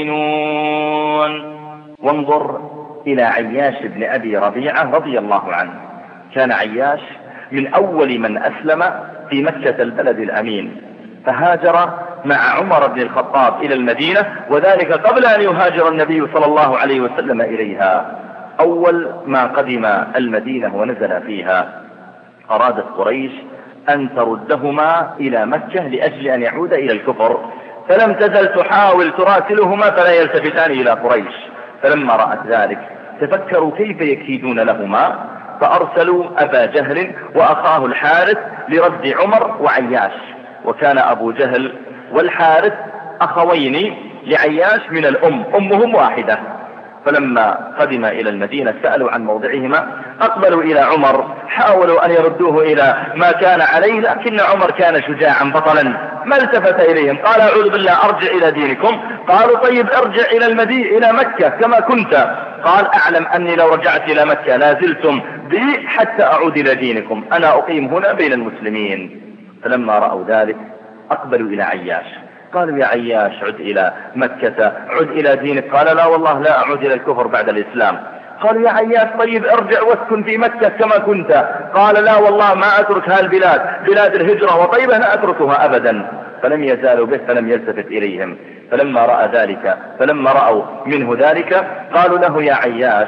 يوقنون. وانظر إلى عياش بن أبي ربيعة رضي الله عنه. كان عياش من أول من أسلم في مكة البلد الأمين، فهاجر مع عمر بن الخطاب إلى المدينة، وذلك قبل أن يهاجر النبي صلى الله عليه وسلم إليها. أول ما قدم المدينة ونزل فيها أرادت قريش أن تردهما إلى مكة لأجل أن يعود إلى الكفر، فلم تزل تحاول تراسلهما فلا يلتفتان إلى قريش. فلما رأت ذلك تفكروا كيف يكيدون لهما، فأرسلوا أبا جهل وأخاه الحارث لرد عمر وعياش. وكان أبو جهل والحارث أخوين لعياش من الأم، أمهم واحدة. فلما قدم إلى المدينة سألوا عن موضعهما، أقبلوا إلى عمر حاولوا أن يردوه إلى ما كان عليه، لكن عمر كان شجاعا بطلا ما التفت إليهم. قال أعوذ بالله أرجع إلى دينكم. قالوا طيب ارجع إلى المدينة إلى مكة كما كنت. قال أعلم أني لو رجعت إلى مكة لازلتم بي حتى أعود إلى دينكم، أنا أقيم هنا بين المسلمين. فلما رأوا ذلك أقبلوا إلى عياش، قالوا يا عياش عد إلى مكة، عد إلى دينك. قال لا والله لا أعود إلى الكفر بعد الإسلام. قالوا يا عياش طيب ارجع واسكن في مكة كما كنت. قال لا والله ما أترك هالبلاد، بلاد الهجرة وطيبة لا أتركها أبدا. فلم يزالوا به فلم يلتفت إليهم. فلما رأى ذلك فلما رأوا منه ذلك قالوا له يا عياش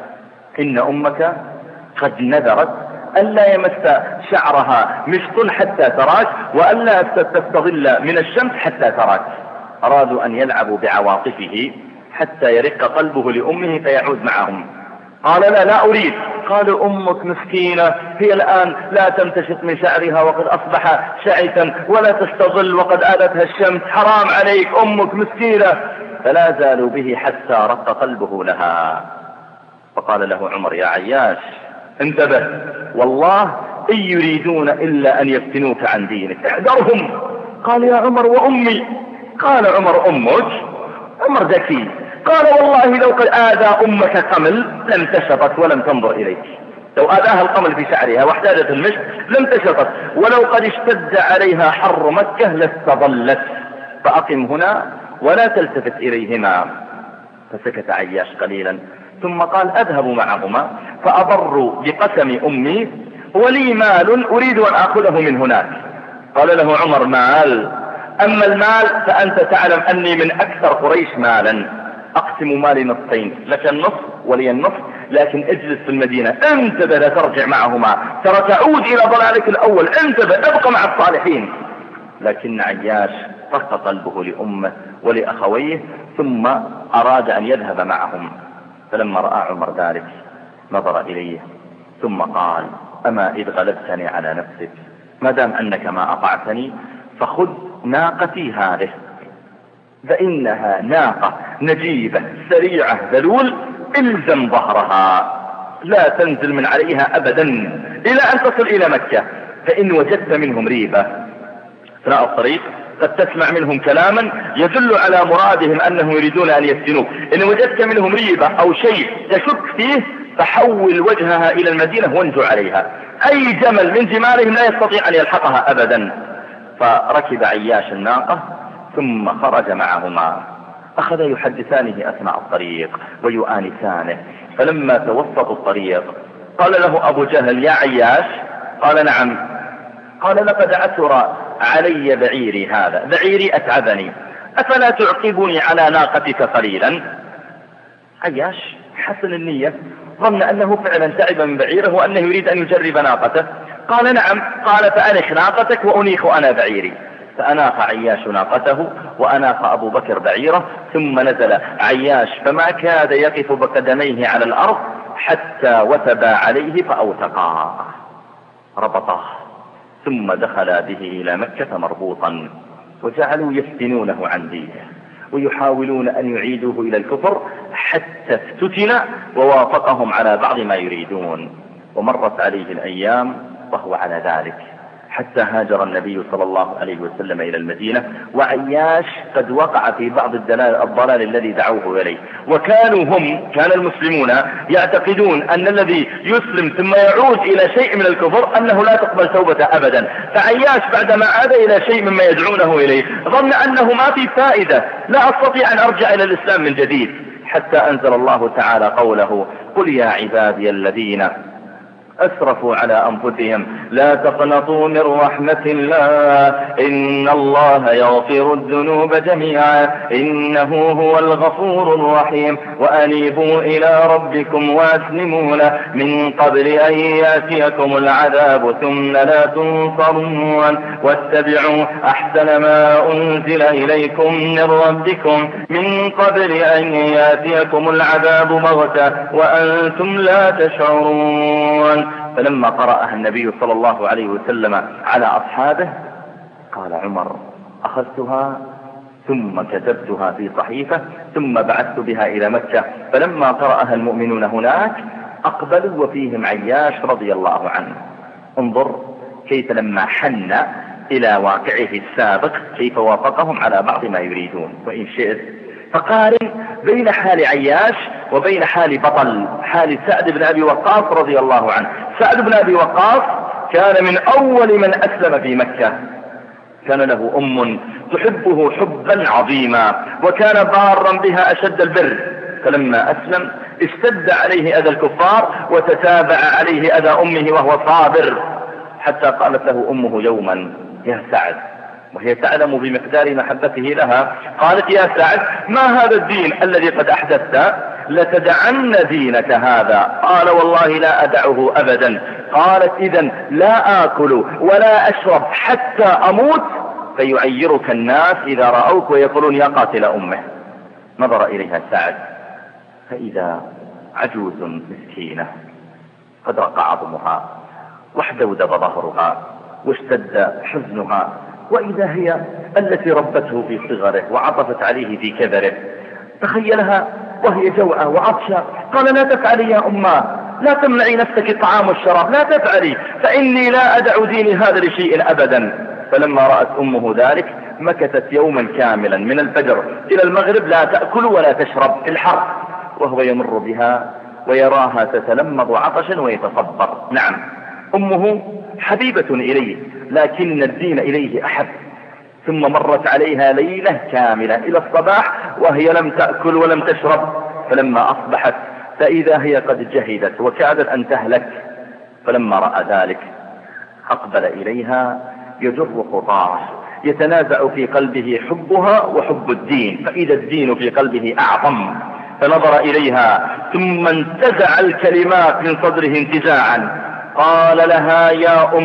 إن أمك قد نذرت ألا يمس شعرها مشط حتى تراك، وألا تستظل من الشمس حتى تراك. أرادوا أن يلعبوا بعواطفه حتى يرق قلبه لأمه فيعود معهم. قال لا لا أريد. قالوا أمك مسكينة، هي الآن لا تمتشط من شعرها وقد أصبح شعثا، ولا تستظل وقد آلتها الشمس، حرام عليك أمك مسكينة. فلا زالوا به حتى رق قلبه لها. فقال له عمر يا عياش انتبه، والله إن يريدون إلا أن يفتنوك عن دينك احذرهم. قال يا عمر وأمي. قال عمر أمك؟ عمر ذكي. قال والله لو قد آذى أمك قمل لم تشطت ولم تنظر إليك. لو آذاها القمل في شعرها واحتاجت المشط لم تشطت، ولو قد اشتد عليها حر مكة لاستظلت. فأقم هنا ولا تلتفت إليهما. فسكت عياش قليلا ثم قال أذهب معهما فأضر بقسم أمي ولي مال أريد أن أخذه من هناك. قال له عمر مال؟ أما المال فأنت تعلم أني من أكثر قريش مالا، أقسم مالي نصفين، لك النصف ولي النصف، لكن اجلس في المدينة انتبه لا ترجع معهما، ترى تعود إلى ضلالك الأول، انتبه ابقى مع الصالحين. لكن عياش رق قلبه لأمه ولأخويه ثم أراد أن يذهب معهم. فلما رأى عمر ذلك نظر إليه ثم قال أما إذ غلبتني على نفسك، ما دام أنك ما أطعتني فخذ ناقتي هذه، فإنها ناقة نجيبة سريعة ذلول، إلزم ظهرها لا تنزل من عليها أبدا إلى أن تصل إلى مكة. فإن وجدت منهم ريبة أثناء الطريق قد تسمع منهم كلاما يدل على مرادهم أنهم يريدون أن يفتنوك، إن وجدت منهم ريبة أو شيء تشك فيه فحول وجهها إلى المدينة وانجو عليها. أي جمل من جمالهم لا يستطيع أن يلحقها أبدا. فركب عياش الناقة ثم خرج معهما، أخذ يحدثانه أثناء الطريق ويؤانسانه. فلما توسطوا الطريق قال له أبو جهل يا عياش. قال نعم. قال لقد أثر علي بعيري هذا، بعيري أتعبني، أفلا تعقبني على ناقتك قليلا؟ عياش حسن النية ظن أنه فعلا تعب من بعيره وأنه يريد أن يجرب ناقته. قال نعم. قال فأنخ ناقتك وأنيخ أنا بعيري. فأناخ عياش ناقته وأناخ أبو بكر بعيره، ثم نزل عياش فما كاد يقف بقدميه على الأرض حتى وثبا عليه فأوثقاه ربطاه، ثم دخل به إلى مكة مربوطا، وجعلوا يفتنونه عن دينه ويحاولون أن يعيدوه إلى الكفر حتى افتتن ووافقهم على بعض ما يريدون. ومرت عليه الأيام وهو على ذلك حتى هاجر النبي صلى الله عليه وسلم إلى المدينة، وعياش قد وقع في بعض الضلال الذي دعوه إليه. وكانوا هم كان المسلمون يعتقدون أن الذي يسلم ثم يعود إلى شيء من الكفر أنه لا تقبل توبته أبدا. فعياش بعدما عاد إلى شيء مما يدعونه إليه ظن أنه ما في فائدة، لا أستطيع أن أرجع إلى الإسلام من جديد، حتى أنزل الله تعالى قوله قل يا عبادي الذين أسرفوا على أنفسهم لا تقنطوا من رحمة الله إن الله يغفر الذنوب جميعا إنه هو الغفور الرحيم وأنيبوا إلى ربكم وأسلموا له من قبل أن يأتيكم العذاب ثم لا تنصرون واتبعوا أحسن ما أنزل إليكم من ربكم من قبل أن يأتيكم العذاب بغتة وأنتم لا تشعرون. فلما قرأها النبي صلى الله عليه وسلم على أصحابه قال عمر أخذتها ثم كتبتها في صحيفة ثم بعثت بها إلى مكة. فلما قرأها المؤمنون هناك أقبلوا وفيهم عياش رضي الله عنه. انظر كيف لما حن إلى واقعه السابق كيف وافقهم على بعض ما يريدون. وإن شئت فقارن بين حال عياش وبين حال بطل حال سعد بن أبي وقاص رضي الله عنه. سعد بن أبي وقاص كان من أول من أسلم في مكة، كان له أم تحبه حبا عظيما وكان بارا بها أشد البر، فلما أسلم اشتد عليه أذى الكفار وتتابع عليه أذى أمه وهو صابر، حتى قالت له أمه يوما: يا سعد، وهي تعلم بمقدار محبته لها، قالت: يا سعد، ما هذا الدين الذي قد أحدثت؟ لتدعن دينك هذا. قال: والله لا أدعه أبدا. قالت: إذن لا آكل ولا أشرب حتى أموت فيعيرك الناس إذا رأوك ويقولون يا قاتل أمه. نظر إليها سعد فإذا عجوز مسكينة قد رق عظمها واحدودب ظهرها واشتد حزنها، وإذا هي التي ربته في صغره وعطفت عليه في كبره. تخيلها وهي جوعة وعطشة، قال: لا تفعلي يا أماه، لا تمنعي نفسك الطعام والشراب، لا تفعلي، فإني لا أدع ديني هذا لشيء أبدا. فلما رأت أمه ذلك مكثت يوما كاملا من الفجر إلى المغرب لا تأكل ولا تشرب في الحر، وهو يمر بها ويراها تتلمض عطشا ويتصبر. نعم، أمه حبيبة إليه لكن الدين إليه أحب. ثم مرت عليها ليلة كاملة إلى الصباح وهي لم تأكل ولم تشرب، فلما أصبحت فإذا هي قد جهدت وكادت أن تهلك. فلما رأى ذلك أقبل إليها يجر خطاه يتنازع في قلبه حبها وحب الدين، فإذا الدين في قلبه أعظم. فنظر إليها ثم انتزع الكلمات من صدره انتزاعا، قال لها: يا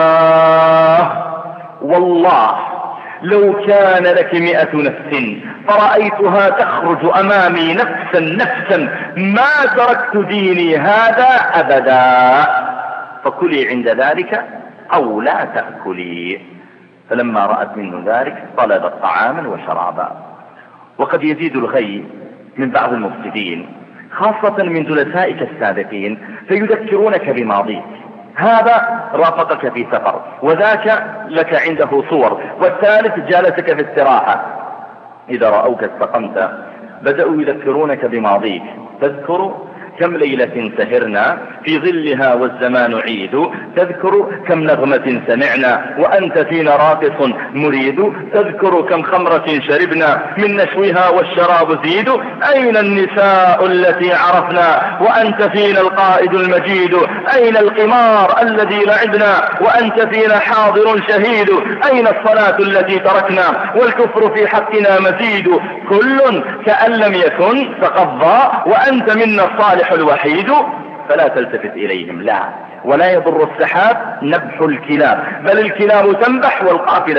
أماه، والله لو كان لك مئة نفس فرأيتها تخرج أمامي نفسا نفسا ما تركت ديني هذا أبدا، فكلي عند ذلك أو لا تأكلي. فلما رأت منه ذلك طلبت طعاما وشرابا. وقد يزيد الغي من بعض المفسدين خاصة من جلسائك السابقين فيذكرونك بماضيك، هذا رافقك في سفر، وذاك لك عنده صور، والثالث جالسك في استراحة. إذا رأوك استقمت بدأوا يذكرونك بماضيك. تذكر كم ليلة سهرنا في ظلها والزمان عيد، تذكر كم نغمة سمعنا وأنت فينا راقص مريد، تذكر كم خمرة شربنا من نشوها والشراب زيد، أين النساء التي عرفنا وأنت فينا القائد المجيد، أين القمار الذي لعبنا وأنت فينا حاضر شهيد، أين الصلاة التي تركنا والكفر في حقنا مزيد، كل كأن لم يكن تقضى وأنت منا الصالح الوحيد. فلا تلتفت إليهم، لا، ولا يضر السحاب نبح الكلاب، بل الكلاب تنبح والقافلة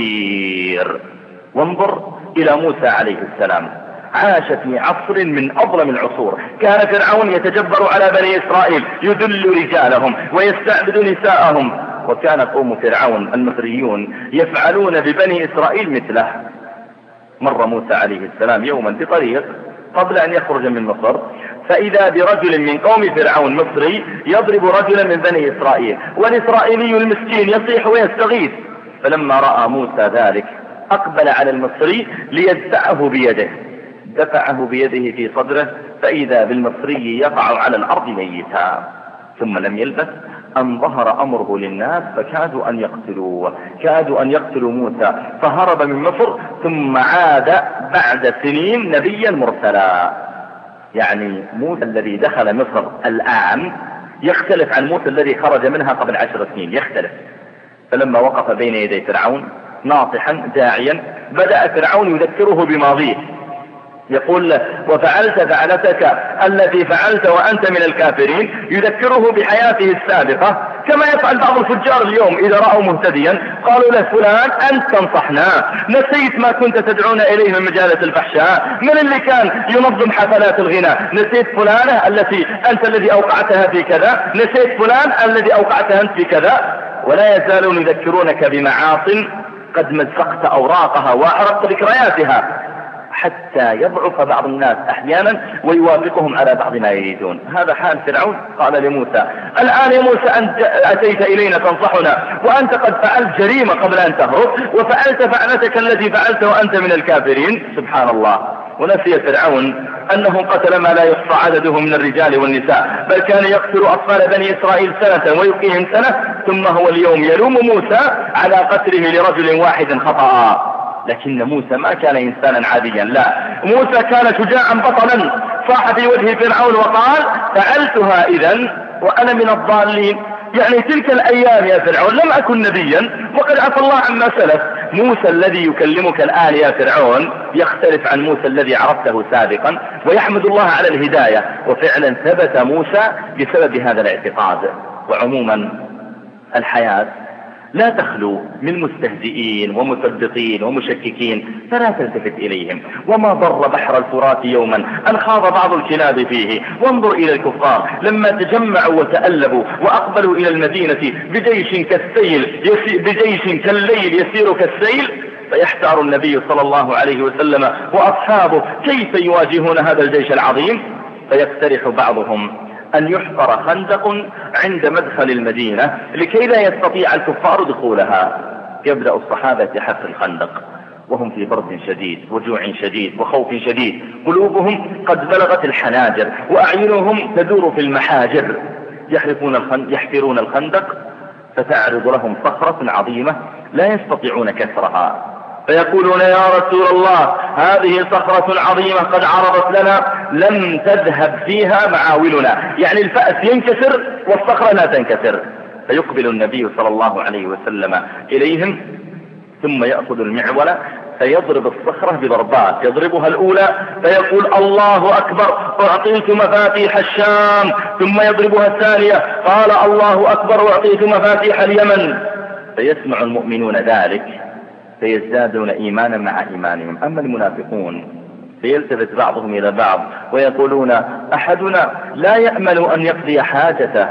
تسير. وانظر إلى موسى عليه السلام، عاش في عصر من أظلم العصور، كان فرعون يتجبر على بني إسرائيل يذل رجالهم ويستعبد نساءهم، وكان قوم فرعون المصريون يفعلون ببني إسرائيل مثله. مر موسى عليه السلام يوما بطريق قبل أن يخرج من مصر، فإذا برجل من قوم فرعون مصري يضرب رجلا من بني إسرائيل، والإسرائيلي المسكين يصيح ويستغيث. فلما رأى موسى ذلك أقبل على المصري ليدفعه بيده، دفعه بيده في صدره، فإذا بالمصري يقع على الأرض ميتا. ثم لم يلبث أن ظهر أمره للناس فكادوا أن يقتلوه، كادوا أن يقتلوا موسى، فهرب من مصر ثم عاد بعد سنين نبيا مرسلا. يعني موسى الذي دخل مصر الآن يختلف عن موسى الذي خرج منها قبل عشر سنين، يختلف. فلما وقف بين يدي فرعون ناصحا داعيا بدأ فرعون يذكره بماضيه، يقول له: وفعلت فعلتك التي فعلت وأنت من الكافرين، يذكره بحياته السابقة، كما يفعل بعض الفجار اليوم إذا رأوا مهتديا قالوا له: فلان أنت تنصحنا، نسيت ما كنت تدعون إليه من مجالة الفحشاء، من اللي كان ينظم حفلات الغناء، نسيت فلانة التي أنت الذي أوقعتها في كذا، نسيت فلان الذي أوقعتها أنت في كذا. ولا يزالون يذكرونك بمعاصٍ قد مزقت أوراقها وأحرقت ذكرياتها، حتى يضعف بعض الناس أحيانا ويوافقهم على بعض ما يريدون. هذا حال فرعون. قال لموسى: الآن يا موسى أنت أتيت إلينا تنصحنا وأنت قد فعلت جريمة قبل أن تهرب، وفعلت فعلتك التي فعلت وأنت من الكافرين. سبحان الله. ونسي فرعون أنه قتل ما لا يحصى عدده من الرجال والنساء، بل كان يقتل أطفال بني إسرائيل سنة ويبقيهم سنة، ثم هو اليوم يلوم موسى على قتله لرجل واحد خطأ. لكن موسى ما كان إنسانا عاديا، لا، موسى كان شجاعا بطلا، صاح في وجه فرعون وقال: فعلتها إذن وأنا من الضالين. يعني تلك الأيام يا فرعون لم أكن نبيا وقد عفى الله عما سلف. موسى الذي يكلمك الآن يا فرعون يختلف عن موسى الذي عرفته سابقا، ويحمد الله على الهداية. وفعلا ثبت موسى بسبب هذا الاعتقاد. وعموما الحياة لا تخلو من مستهزئين ومثبطين ومشككين، فلا تلتفت إليهم. وما ضر بحر الفرات يوما أن خاض بعض الكلاب فيه. وانظر إلى الكفار لما تجمعوا وتألبوا وأقبلوا إلى المدينة بجيش كالسيل بجيش كالليل يسير كالسيل، فيحتار النبي صلى الله عليه وسلم وأصحابه كيف يواجهون هذا الجيش العظيم. فيقترح بعضهم أن يحفر خندق عند مدخل المدينة لكي لا يستطيع الكفار دخولها. يبدأ الصحابة بحفر الخندق وهم في برد شديد وجوع شديد وخوف شديد، قلوبهم قد بلغت الحناجر وأعينهم تدور في المحاجر. يحفرون الخندق, يحفرون الخندق فتعرض لهم صخرة عظيمة لا يستطيعون كسرها، فيقولون: يا رسول الله، هذه صخرة عظيمة قد عرضت لنا لم تذهب فيها معاولنا. يعني الفأس ينكسر والصخرة لا تنكسر. فيقبل النبي صلى الله عليه وسلم إليهم ثم يأخذ المعولة فيضرب الصخرة بضربات. يضربها الأولى فيقول: الله أكبر، أعطيت مفاتيح الشام. ثم يضربها الثانية، قال: الله أكبر، أعطيت مفاتيح اليمن. فيسمع المؤمنون ذلك فيزدادون إيمانا مع إيمانهم. أما المنافقون فيلتفت بعضهم إلى بعض ويقولون: أحدنا لا يأمل أن يقضي حاجته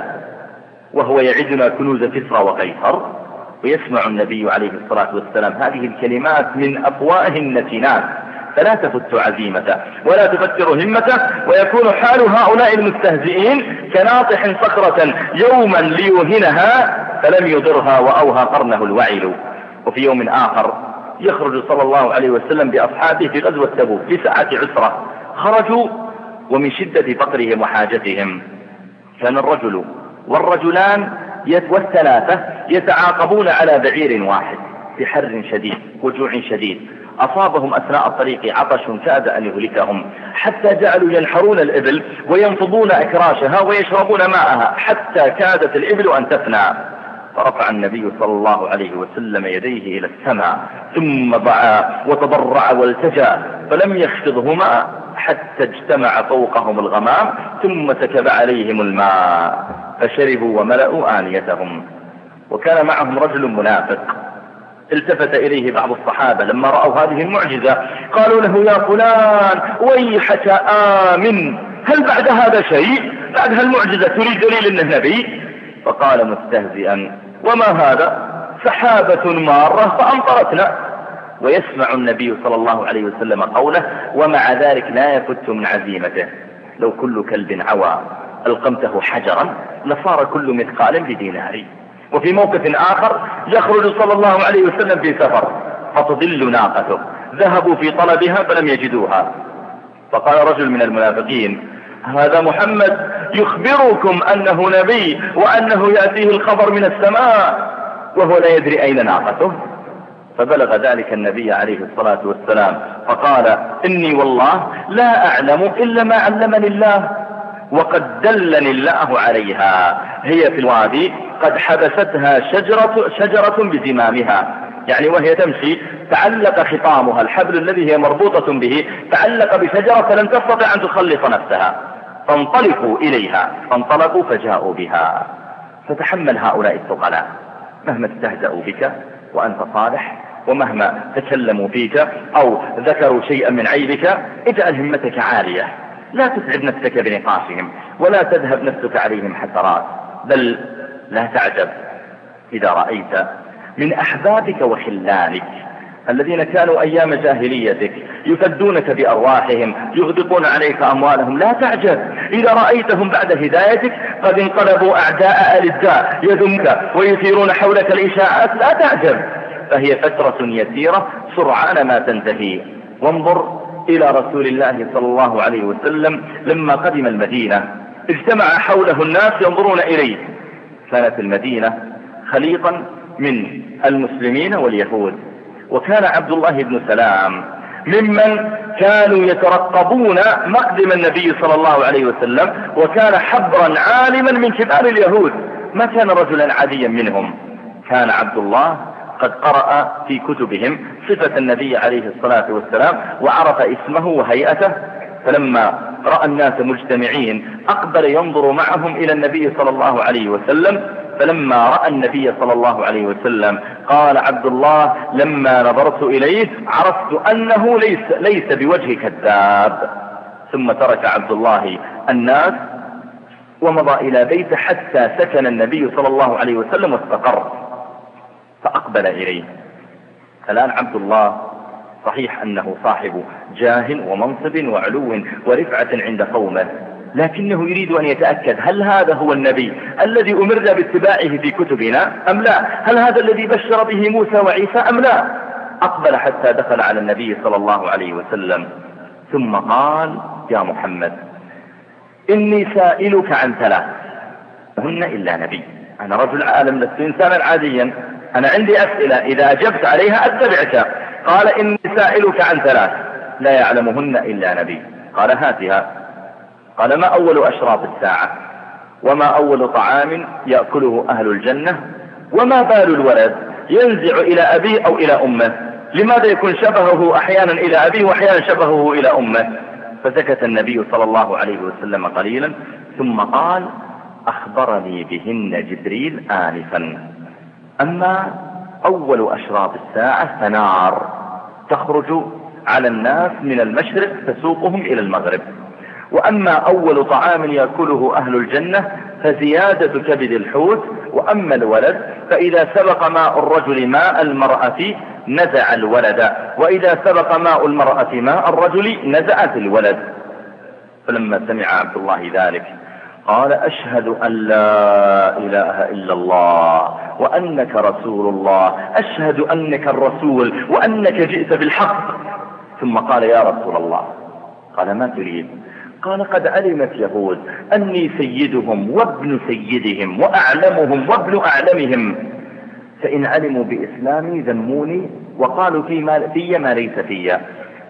وهو يعدنا كنوز كسرى وقيصر. ويسمع النبي عليه الصلاة والسلام هذه الكلمات من أفواه النتنات، فلا تفت عزيمته ولا تفكر همته، ويكون حال هؤلاء المستهزئين كناطح صخرة يوما ليوهنها فلم يضرها وأوهى قرنه الوعل. وفي يوم آخر يخرج صلى الله عليه وسلم بأصحابه في غزوة تبوك في ساعة عسرة. خرجوا ومن شدة فقرهم وحاجتهم كان الرجل والرجلان والثلاثة يتعاقبون على بعير واحد في حر شديد وجوع شديد. أصابهم أثناء الطريق عطش كاد أن يهلكهم، حتى جعلوا ينحرون الإبل وينفضون أكراشها ويشربون ماءها حتى كادت الإبل أن تفنى. فرفع النبي صلى الله عليه وسلم يديه إلى السماء ثم ضعا وتضرع والتجا فلم يخفضهما حتى اجتمع فوقهم الغمام ثم سكب عليهم الماء فشربوا وملأوا آنيتهم. وكان معهم رجل منافق التفت إليه بعض الصحابة لما رأوا هذه المعجزة، قالوا له: يا فلان ويحك آمن، هل بعد هذا شيء؟ بعد هالمعجزة تريد دليل أنه نبي؟ فقال مستهزئا: وما هذا؟ سحابة مارة فأمطرتنا. ويسمع النبي صلى الله عليه وسلم قوله ومع ذلك لا يفت من عزيمته. لو كل كلب عوى ألقمته حجرا لصار كل مثقال بدينار. وفي موقف آخر يخرج صلى الله عليه وسلم في سفر فتضل ناقته، ذهبوا في طلبها فلم يجدوها، فقال رجل من المنافقين: هذا محمد يخبركم أنه نبي وأنه يأتيه الخبر من السماء وهو لا يدري أين ناقته. فبلغ ذلك النبي عليه الصلاة والسلام فقال: إني والله لا أعلم إلا ما علمني الله وقد دلني الله عليها، هي في الوادي قد حبستها شجرة, شجرة بزمامها، يعني وهي تمشي تعلق خطامها الحبل الذي هي مربوطة به تعلق بشجرة فلم تستطع أن تخلص نفسها، فانطلقوا إليها. فانطلقوا فجاءوا بها. فتحمل هؤلاء الثقلاء مهما استهزأوا بك وأنت صالح، ومهما تكلموا فيك أو ذكروا شيئا من عيبك، اجعل همتك عالية، لا تتعب نفسك بنقاشهم ولا تذهب نفسك عليهم حسرات، بل لا تعجب إذا رأيت من أحبابك وخلانك الذين كانوا أيام جاهليتك يفدونك بأرواحهم، يغدقون عليك أموالهم، لا تعجب إذا رأيتهم بعد هدايتك قد انقلبوا أعداء ألداء يذمك ويثيرون حولك الإشاعات، لا تعجب، فهي فترة يسيرة سرعان ما تنتهي. وانظر إلى رسول الله صلى الله عليه وسلم لما قدم المدينة اجتمع حوله الناس ينظرون إليه. كانت المدينة خليطا من المسلمين واليهود، وكان عبد الله بن سلام ممن كانوا يترقبون مقدم النبي صلى الله عليه وسلم، وكان حبرا عالما من كبار اليهود، ما كان رجلا عاديا منهم. كان عبد الله قد قرأ في كتبهم صفة النبي عليه الصلاة والسلام وعرف اسمه وهيئته، فلما رأى الناس مجتمعين أقبل ينظر معهم إلى النبي صلى الله عليه وسلم. فلما رأى النبي صلى الله عليه وسلم قال عبد الله لما نظرت إليه عرفت أنه ليس, ليس بوجه كذاب. ثم ترك عبد الله الناس ومضى إلى بيته حتى سكن النبي صلى الله عليه وسلم واستقر، فأقبل إليه. الآن عبد الله صحيح أنه صاحب جاه ومنصب وعلو ورفعة عند قومه، لكنه يريد أن يتأكد هل هذا هو النبي الذي أمرنا باتباعه في كتبنا أم لا؟ هل هذا الذي بشر به موسى وعيسى أم لا؟ أقبل حتى دخل على النبي صلى الله عليه وسلم ثم قال يا محمد إني سائلك عن ثلاث هن إلا نبي. أنا رجل عالم لست إنسانا عاديا، أنا عندي أسئلة إذا أجبت عليها أتبعك. قال إني سائلك عن ثلاث لا يعلمهن إلا نبي. قال هاتها. قال ما أول أشراط الساعة، وما أول طعام يأكله أهل الجنة، وما بال الولد ينزع إلى أبيه أو إلى أمه، لماذا يكون شبهه أحيانا إلى أبيه وأحيانا شبهه إلى أمه؟ فسكت النبي صلى الله عليه وسلم قليلا ثم قال أخبرني بهن جبريل آنفا. أما أول أشراط الساعة فنار تخرج على الناس من المشرق تسوقهم إلى المغرب، وأما أول طعام يأكله أهل الجنة فزيادة كبد الحوت، وأما الولد فإذا سبق ماء الرجل ماء المرأة نزع الولد، وإذا سبق ماء المرأة ماء الرجل نزعت الولد. فلما سمع عبد الله ذلك قال أشهد أن لا إله إلا الله وأنك رسول الله، أشهد أنك الرسول وأنك جئت بالحق. ثم قال يا رسول الله. قال ما تريد؟ قال قد علمت يهود أني سيدهم وابن سيدهم وأعلمهم وابن أعلمهم، فإن علموا بإسلامي ذموني وقالوا في ما, في ما ليس فيا،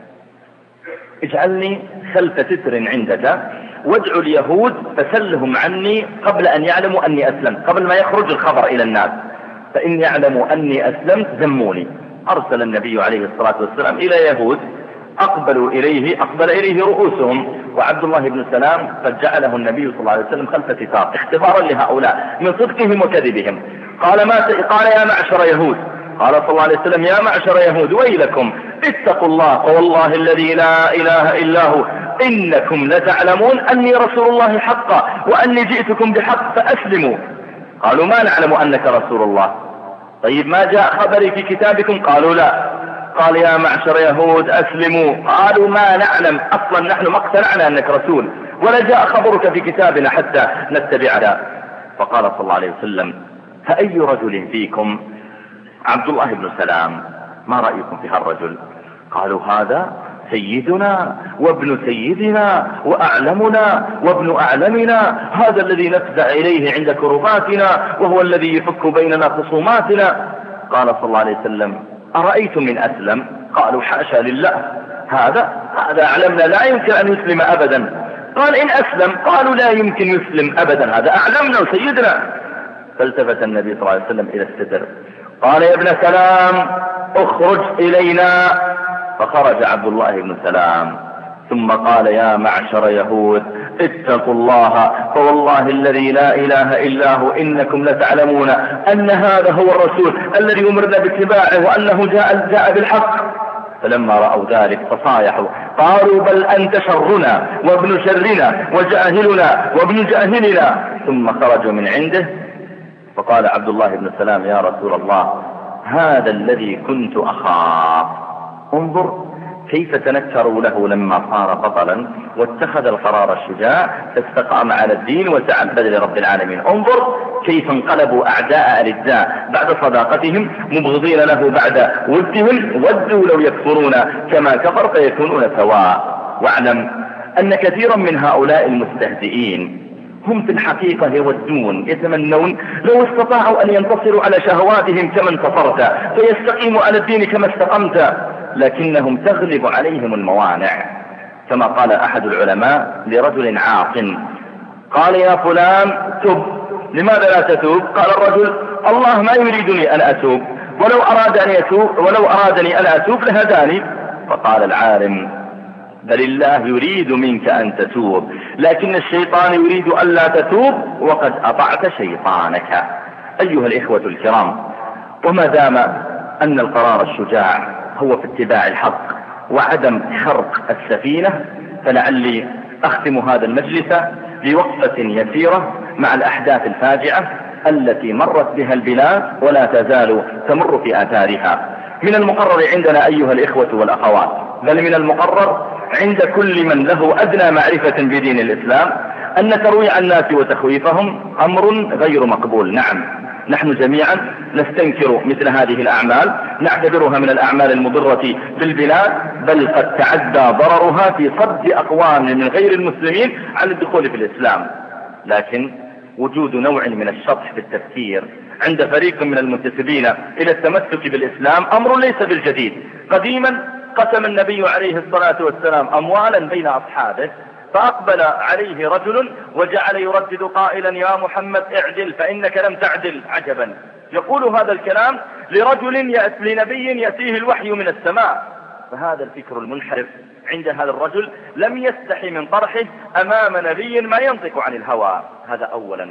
اجعلني خلف ستر عندك وادعو اليهود فسلهم عني قبل أن يعلموا أني أسلمت، قبل ما يخرج الخبر إلى الناس، فإن يعلموا أني أسلمت ذموني. أرسل النبي عليه الصلاة والسلام إلى يهود أقبلوا إليه أقبل إليه رؤوسهم، وعبد الله بن سلام قد جعله النبي صلى الله عليه وسلم خلف ستار اختبارا لهؤلاء من صدقهم وكذبهم. قال ما قال يا معشر يهود، قال صلى الله عليه وسلم يا معشر يهود ويلكم اتقوا الله فوالله الذي لا إله إلا هو إنكم لتعلمون أني رسول الله حقا وأني جئتكم بحق فأسلموا. قالوا ما نعلم أنك رسول الله. طيب ما جاء خبري في كتابكم؟ قالوا لا. قال يا معشر يهود أسلموا. قالوا ما نعلم أصلا، نحن ما اقتنعنا أنك رسول ولا جاء خبرك في كتابنا حتى نتبعنا. فقال صلى الله عليه وسلم فأي رجل فيكم عبد الله بن سلام، ما رأيكم في هالرجل؟ قالوا هذا سيدنا وابن سيدنا وأعلمنا وابن أعلمنا، هذا الذي نفزع إليه عند كرباتنا وهو الذي يفك بيننا خصوماتنا. قال صلى الله عليه وسلم أرأيتم من أسلم؟ قالوا حاشا لله، هذا هذا أعلمنا لا يمكن أن يسلم أبدا. قال إن أسلم؟ قالوا لا يمكن يسلم أبدا، هذا أعلمنا وسيدنا. فالتفت النبي صلى الله عليه وسلم إلى الستر قال يا ابن سلام اخرج إلينا. فخرج عبد الله بن سلام ثم قال يا معشر يهود اتقوا الله فوالله الذي لا إله إلا هو إنكم لتعلمون أن هذا هو الرسول الذي أمرنا باتباعه وأنه جاء, جاء بالحق. فلما رأوا ذلك فصايحوا قالوا بل أنت شرنا وابن شرنا وجاهلنا وابن جاهلنا. ثم خرجوا من عنده. فقال عبد الله بن سلام يا رسول الله هذا الذي كنت أخاف. انظر كيف تنكروا له لما صار بطلا واتخذ القرار الشجاع فاستقام على الدين وسعى البذل رب العالمين. انظر كيف انقلبوا أعداء ألداء بعد صداقتهم، مبغضين له بعد ودهم، ودوا لو يكفرون كما كفر فيكونون سواء. واعلم أن كثيرا من هؤلاء المستهزئين هم في الحقيقة يودون يتمنون لو استطاعوا أن ينتصروا على شهواتهم كما انتصرت، فيستقيموا على الدين كما استقمت، لكنهم تغلب عليهم الموانع. كما قال أحد العلماء لرجل عاق، قال يا فلان تب، لماذا لا تتوب؟ قال الرجل الله ما يريدني أن أتوب، ولو أرادني أتوب ولو أرادني أن أتوب لهداني. فقال العالم بل الله يريد منك أن تتوب، لكن الشيطان يريد ألا تتوب وقد أطعت شيطانك. أيها الإخوة الكرام، وما دام أن القرار الشجاع هو في اتباع الحق وعدم خرق السفينة، فلعلي أختم هذا المجلس بوقفة يسيرة مع الأحداث الفاجعة التي مرت بها البلاد ولا تزال تمر في آثارها. من المقرر عندنا أيها الإخوة والأخوات، بل من المقرر عند كل من له أدنى معرفة بدين الإسلام، أن ترويع الناس وتخويفهم أمر غير مقبول. نعم، نحن جميعا نستنكر مثل هذه الأعمال، نعتبرها من الأعمال المضرة بالبلاد، بل قد تعدى ضررها في صد أقوام من غير المسلمين عن الدخول في الإسلام. لكن وجود نوع من الشطح في التفكير عند فريق من المنتسبين إلى التمسك بالإسلام أمر ليس بالجديد. قديما قسم النبي عليه الصلاة والسلام أموالا بين أصحابه، فأقبل عليه رجل وجعل يردد قائلا يا محمد اعدل فإنك لم تعدل. عجبا، يقول هذا الكلام لرجل لنبي يأتيه الوحي من السماء. فهذا الفكر المنحرف عند هذا الرجل لم يستحي من طرحه أمام نبي ما ينطق عن الهوى. هذا أولا.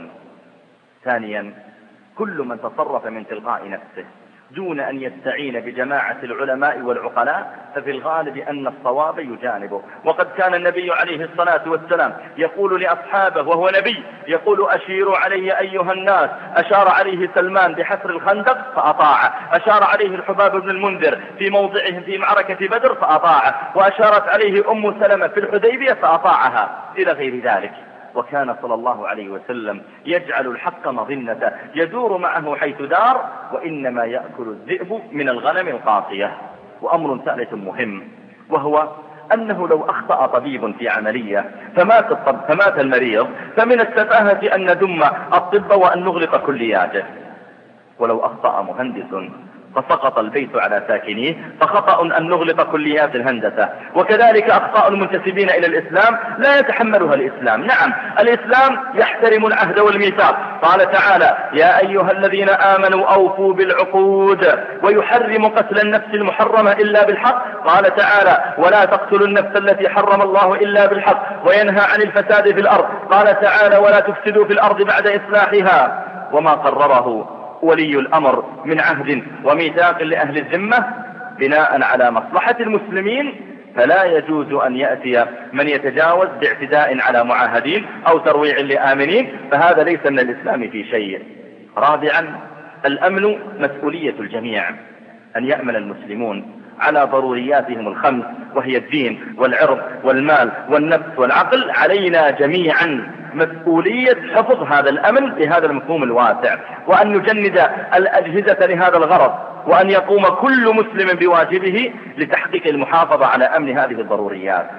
ثانيا، كل من تصرف من تلقاء نفسه دون أن يستعين بجماعة العلماء والعقلاء ففي الغالب أن الصواب يجانبه. وقد كان النبي عليه الصلاة والسلام يقول لأصحابه وهو نبي، يقول أشيروا علي أيها الناس. أشار عليه سلمان بحفر الخندق فأطاعه، أشار عليه الحباب بن المنذر في موضعهم في معركة بدر فأطاعه، وأشارت عليه أم سلمة في الحديبية فأطاعها، إلى غير ذلك. وكان صلى الله عليه وسلم يجعل الحق مظنة يدور معه حيث دار، وإنما يأكل الذئب من الغنم القاصية. وأمر ثالث مهم، وهو أنه لو أخطأ طبيب في عملية فمات, الطب فمات المريض، فمن السفاهة أن ندم الطب وأن نغلق كلياته. ولو أخطأ مهندس فسقط البيت على ساكنيه فخطأ أن نغلق كليات الهندسة. وكذلك أخطاء المنتسبين إلى الإسلام لا يتحملها الإسلام. نعم، الإسلام يحترم العهد والميثاق، قال تعالى يا أيها الذين آمنوا أوفوا بالعقود، ويحرم قتل النفس المحرمة إلا بالحق، قال تعالى ولا تقتلوا النفس التي حرم الله إلا بالحق، وينهى عن الفساد في الأرض، قال تعالى ولا تفسدوا في الأرض بعد إصلاحها. وما قرره ولي الأمر من عهد وميثاق لأهل الذمة بناء على مصلحة المسلمين، فلا يجوز أن يأتي من يتجاوز باعتداء على معاهدين أو ترويع لآمنين، فهذا ليس من الإسلام في شيء. رابعا، الأمن مسؤولية الجميع، أن يأمن المسلمون على ضرورياتهم الخمس وهي الدين والعرض والمال والنفس والعقل. علينا جميعا مسؤولية حفظ هذا الأمن بهذا المفهوم الواسع، وأن نجند الأجهزة لهذا الغرض، وأن يقوم كل مسلم بواجبه لتحقيق المحافظة على أمن هذه الضروريات.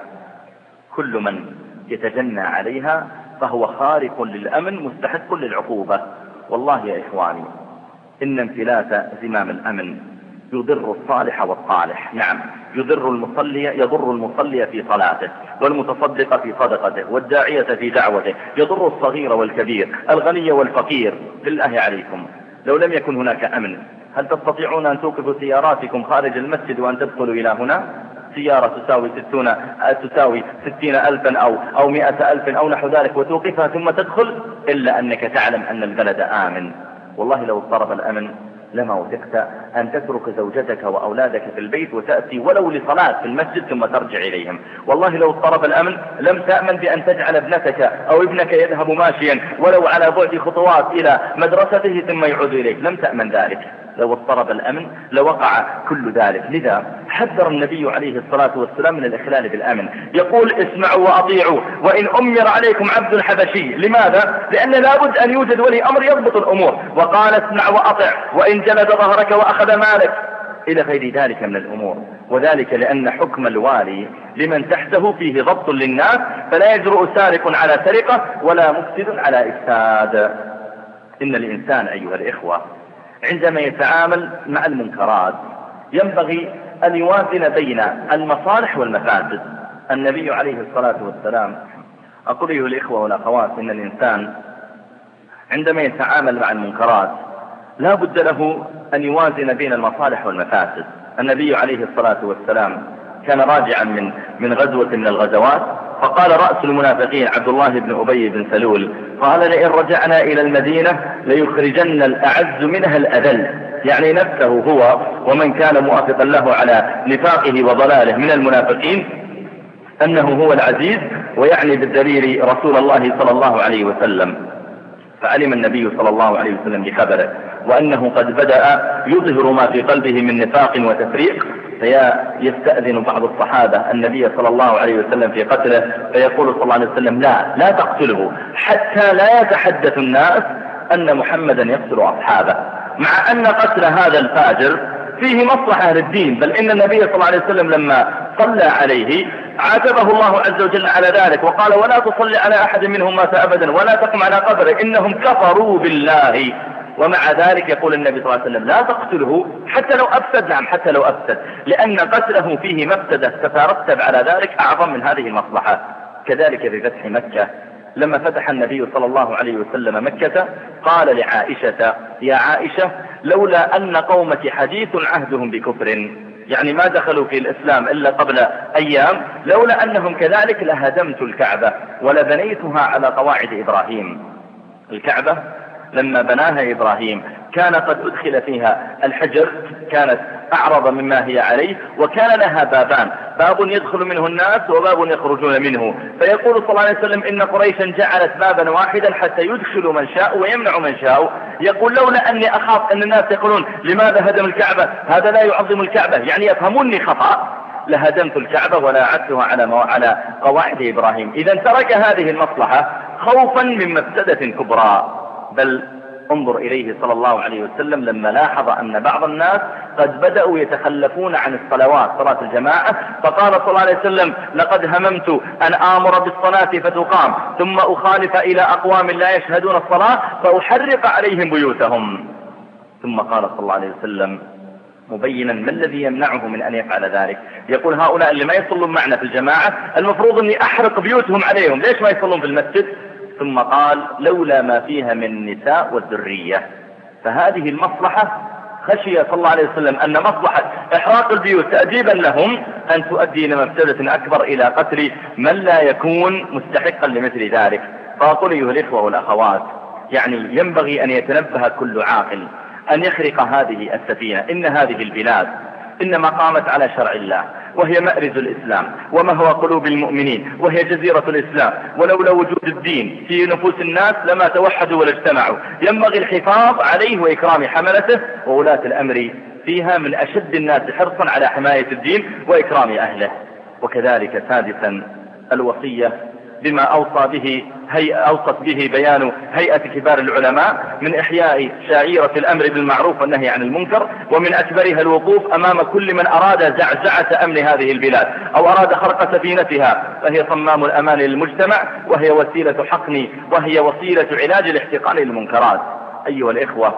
كل من يتجنى عليها فهو خارق للأمن مستحق للعقوبة. والله يا إخواني إن انفلات زمام الأمن يضر الصالح والطالح. نعم، يضر المصلي يضر المصلي في صلاته، والمتصدق في صدقته، والداعية في دعوته، يضر الصغير والكبير، الغني والفقير. بالله عليكم لو لم يكن هناك أمن هل تستطيعون أن توقفوا سياراتكم خارج المسجد وأن تدخلوا إلى هنا؟ سيارة تساوي ستون تساوي ستين ألفا أو أو مئة ألف أو نحو ذلك وتوقفها ثم تدخل، إلا أنك تعلم أن البلد آمن. والله لو اضطرب الأمن لما وثقت أن تترك زوجتك وأولادك في البيت وتأتي ولو لصلاة في المسجد ثم ترجع إليهم. والله لو اضطرب الأمن لم تأمن بأن تجعل ابنتك أو ابنك يذهب ماشيا ولو على بعد خطوات إلى مدرسته ثم يعود إليك، لم تأمن ذلك. لو اضطرب الأمن لوقع كل ذلك. لذا حذر النبي عليه الصلاة والسلام من الإخلال بالأمن، يقول اسمعوا وأطيعوا وإن أمر عليكم عبد حبشي. لماذا؟ لأن لابد أن يوجد ولي أمر يضبط الأمور. وقال اسمع وأطع وإن جلد ظهرك وأخذ مالك إلى غير ذلك من الأمور. وذلك لأن حكم الوالي لمن تحته فيه ضبط للناس، فلا يجرؤ سارق على سرقة ولا مفسد على إفساد. إن الإنسان أيها الإخوة عندما يتعامل مع المنكرات ينبغي أن يوازن بين المصالح والمفاسد. النبي عليه الصلاة والسلام، أقول أيها الإخوة والأخوات، إن الإنسان عندما يتعامل مع المنكرات لا بد له أن يوازن بين المصالح والمفاسد. النبي عليه الصلاة والسلام كان راجعا من من غزوة من الغزوات، فقال رأس المنافقين عبد الله بن أبي بن سلول قال لئن رجعنا إلى المدينة ليخرجن الأعز منها الأذل، يعني نفسه هو ومن كان موافقا له على نفاقه وضلاله من المنافقين أنه هو العزيز، ويعني بالدليل رسول الله صلى الله عليه وسلم. فعلم النبي صلى الله عليه وسلم بخبره وأنه قد بدأ يظهر ما في قلبه من نفاق وتفريق، فيستأذن بعض الصحابة النبي صلى الله عليه وسلم في قتله، فيقول صلى الله عليه وسلم لا لا تقتله حتى لا يتحدث الناس أن محمدا يقتل أصحابه، مع أن قتل هذا الفاجر فيه مصلحة للدين. بل إن النبي صلى الله عليه وسلم لما صلى عليه عاتبه الله عز وجل على ذلك وقال ولا تصلي على أحد منهم مات أبدا ولا تقم على قبره إنهم كفروا بالله. ومع ذلك يقول النبي صلى الله عليه وسلم لا تقتله حتى لو أفسد. نعم حتى لو أفسد، لأن قتله فيه مفسدة تترتب على ذلك أعظم من هذه المصلحة. كذلك في فتح مكة لما فتح النبي صلى الله عليه وسلم مكة قال لعائشة يا عائشة لولا أن قومك حديث عهدهم بكفر، يعني ما دخلوا في الإسلام إلا قبل أيام، لولا أنهم كذلك لهدمت الكعبة ولبنيتها على قواعد إبراهيم. الكعبة لما بناها إبراهيم كان قد أدخل فيها الحجر، كانت أعرض مما هي عليه، وكان لها بابان، باب يدخل منه الناس وباب يخرجون منه. فيقول صلى الله عليه وسلم إن قريشا جعلت بابا واحدا حتى يدخل من شاء ويمنع من شاء. يقول لولا أني أخاف أن الناس يقولون لماذا هدم الكعبة، هذا لا يعظم الكعبة، يعني يفهموني خطأ، لهدمت الكعبة ولا عدتها على على قواعد إبراهيم. إذا ترك هذه المصلحة خوفا من مفسدة كبرى. بل انظر إليه صلى الله عليه وسلم لما لاحظ أن بعض الناس قد بدأوا يتخلفون عن الصلوات صلاة الجماعة، فقال صلى الله عليه وسلم لقد هممت أن آمر بالصلاة فتقام ثم أخالف إلى أقوام لا يشهدون الصلاة فأحرق عليهم بيوتهم. ثم قال صلى الله عليه وسلم مبينا ما الذي يمنعه من أن يفعل ذلك، يقول هؤلاء اللي ما يصلون معنا في الجماعة المفروض أني أحرق بيوتهم عليهم، ليش ما يصلون في المسجد؟ ثم قال لولا ما فيها من النساء والذرية. فهذه المصلحة خشي صلى الله عليه وسلم أن مصلحة إحراق البيوت تأديبا لهم أن تؤدي إلى مفسدة أكبر إلى قتل من لا يكون مستحقا لمثل ذلك. فأقول أيها الإخوة والأخوات يعني ينبغي أن يتنبه كل عاقل أن يخرق هذه السفينة. إن هذه البلاد إنما قامت على شرع الله، وهي مأرز الإسلام ومهوى قلوب المؤمنين، وهي جزيرة الإسلام، ولولا وجود الدين في نفوس الناس لما توحدوا ولا اجتمعوا. ينبغي الحفاظ عليه وإكرام حملته، وولاة الأمر فيها من أشد الناس حرصا على حماية الدين وإكرام أهله. وكذلك سادسا الوصية بما أوصى به هي أوصت به بيان هيئة كبار العلماء من إحياء شعيرة الأمر بالمعروف والنهي عن المنكر، ومن أكبرها الوقوف أمام كل من أراد زعزعة أمن هذه البلاد أو أراد خرق سفينتها، فهي صمام الأمان للمجتمع، وهي وسيلة حقن، وهي وسيلة علاج الاحتقان للمنكرات. أيها الإخوة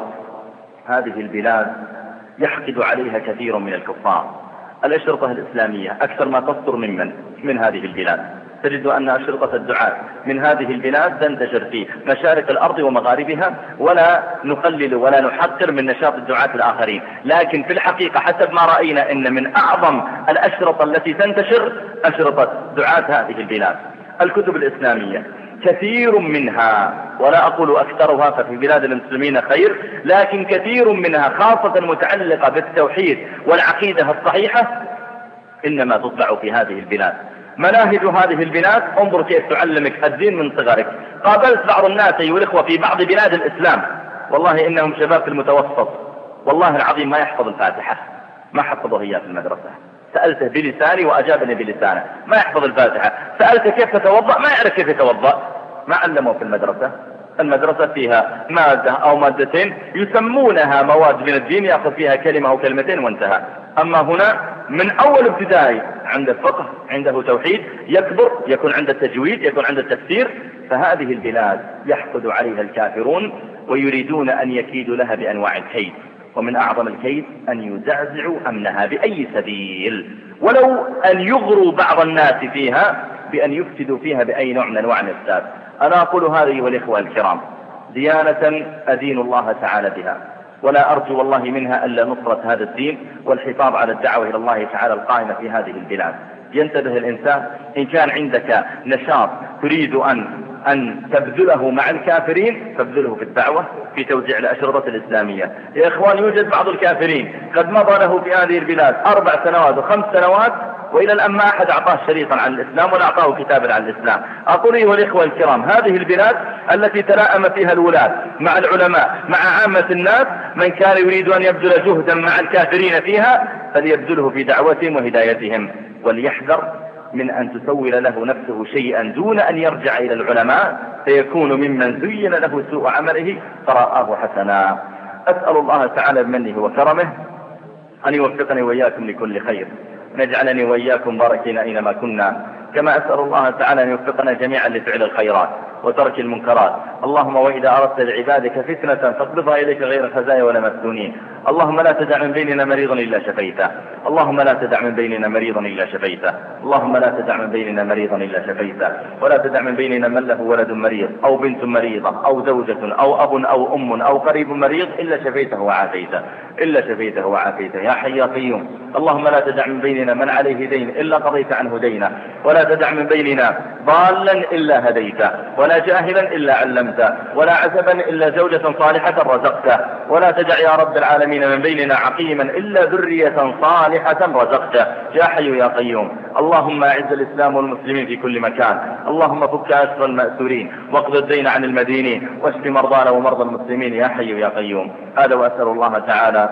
هذه البلاد يحقد عليها كثير من الكفار. الأشرطة الإسلامية أكثر ما تصدر ممن من هذه البلاد، تجد أن أشرطة الدعاة من هذه البلاد تنتشر في مشارق الأرض ومغاربها، ولا نقلل ولا نحقر من نشاط الدعاة الآخرين، لكن في الحقيقة حسب ما رأينا إن من أعظم الأشرطة التي تنتشر أشرطة دعاة هذه البلاد. الكتب الإسلامية كثير منها، ولا أقول أكثرها ففي بلاد المسلمين خير، لكن كثير منها خاصة متعلقة بالتوحيد والعقيدة الصحيحة إنما تطبع في هذه البلاد. مناهج هذه البلاد انظر كيف تعلمك الدين من صغرك. قابلت بعض الناس أيها الإخوة في بعض بلاد الإسلام، والله إنهم شباب في المتوسط والله العظيم ما يحفظ الفاتحة، ما حفظه هي في المدرسة. سألته بلساني وأجابني بلسانه، ما يحفظ الفاتحة. سألته كيف تتوضأ، ما يعرف كيف يتوضأ، ما علمه في المدرسة. المدرسة فيها مادة أو مادتين يسمونها مواد من الدين، يأخذ فيها كلمة أو كلمتين وانتهى. أما هنا من أول ابتدائي عنده فقه، عنده توحيد، يكبر يكون عنده تجويد، يكون عنده تفسير. فهذه البلاد يحقد عليها الكافرون ويريدون أن يكيدوا لها بأنواع الكيد، ومن أعظم الكيد أن يزعزعوا أمنها بأي سبيل، ولو أن يغروا بعض الناس فيها بأن يفسدوا فيها بأي نوع من أنواع الإفساد. أنا أقول هذه والإخوة الكرام ديانة أدين الله تعالى بها، ولا أرجو والله منها ألا نصرة هذا الدين والحفاظ على الدعوة إلى الله تعالى القائمة في هذه البلاد. ينتبه الإنسان إن كان عندك نشاط تريد أن أن تبذله مع الكافرين فابذله في الدعوة، في توزيع الأشرطة الإسلامية. يا إخوان يوجد بعض الكافرين قد مضى له في هذه البلاد أربع سنوات وخمس سنوات وإلى الآن ما أحد أعطاه شريطا عن الإسلام ولا أعطاه كتابا عن الإسلام. أقول أيها الإخوة الكرام هذه البلاد التي تلائم فيها الولاة مع العلماء مع عامة الناس، من كان يريد أن يبذل جهدا مع الكافرين فيها فليبذله في دعوتهم وهدايتهم، وليحذر من أن تسول له نفسه شيئا دون أن يرجع إلى العلماء فيكون ممن زين له سوء عمله فرآه حسنا. أسأل الله تعالى بمنه وكرمه أن يوفقني وإياكم لكل خير، نجعلني وإياكم باركين أينما كنا، كما أسأل الله تعالى أن يوفقنا جميعا لفعل الخيرات وترك المنكرات. اللهم وإذا أردت لعبادك فتنة فاقبضها إليك غير الخزايا ولا مفتونين. اللهم لا تدع من بيننا مريضا إلا شفيته، اللهم لا تدع من بيننا مريضا إلا شفيته، اللهم لا تدع من بيننا مريضا إلا شفيته، ولا تدع من بيننا من له ولد مريض أو بنت مريضة أو زوجة أو أب أو أم أو قريب مريض إلا شفيته وعافيته، إلا شفيته وعافيته يا حي يا قيوم. اللهم لا تدع من بيننا من عليه دين إلا قضيت عنه دينا، ولا تدع من بيننا ضالا إلا هديته، ولا جاهلا إلا علمته، ولا عزبا إلا زوجة صالحة رزقته، ولا تدع يا رب العالمين من بيننا عقيما إلا ذرية صالحة رزقته يا حي يا قيوم. اللهم أعز الإسلام والمسلمين في كل مكان، اللهم فك أسر المأسورين واقض الدين عن المدينين واشف مرضانا ومرضى المسلمين يا حي يا قيوم. هذا وأسأل الله تعالى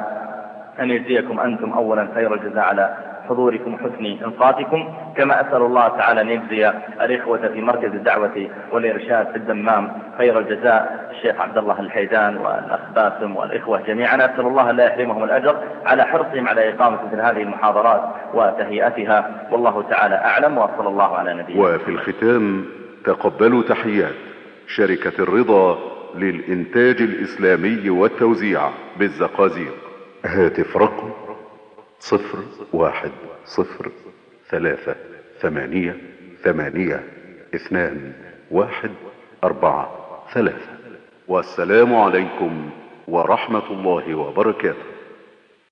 أن يجزيكم أنتم أولا خير الجزاء على حضوركم حسن إنصاتكم، كما أسأل الله تعالى أن يجزي الإخوة في مركز الدعوة والإرشاد في الدمام خير الجزاء، الشيخ عبد الله الحيدان والأخ باسم والإخوة جميعا. أسأل الله لا يحرمهم الأجر على حرصهم على إقامة مثل هذه المحاضرات وتهيئتها، والله تعالى أعلم، وصلى الله على نبينا. وفي الختام تقبلوا تحيات شركة الرضا للإنتاج الإسلامي والتوزيع بالزقازيق. هاتف رقم صفر واحد صفر ثلاثة ثمانية ثمانية اثنان واحد أربعة ثلاثة. والسلام عليكم ورحمة الله وبركاته.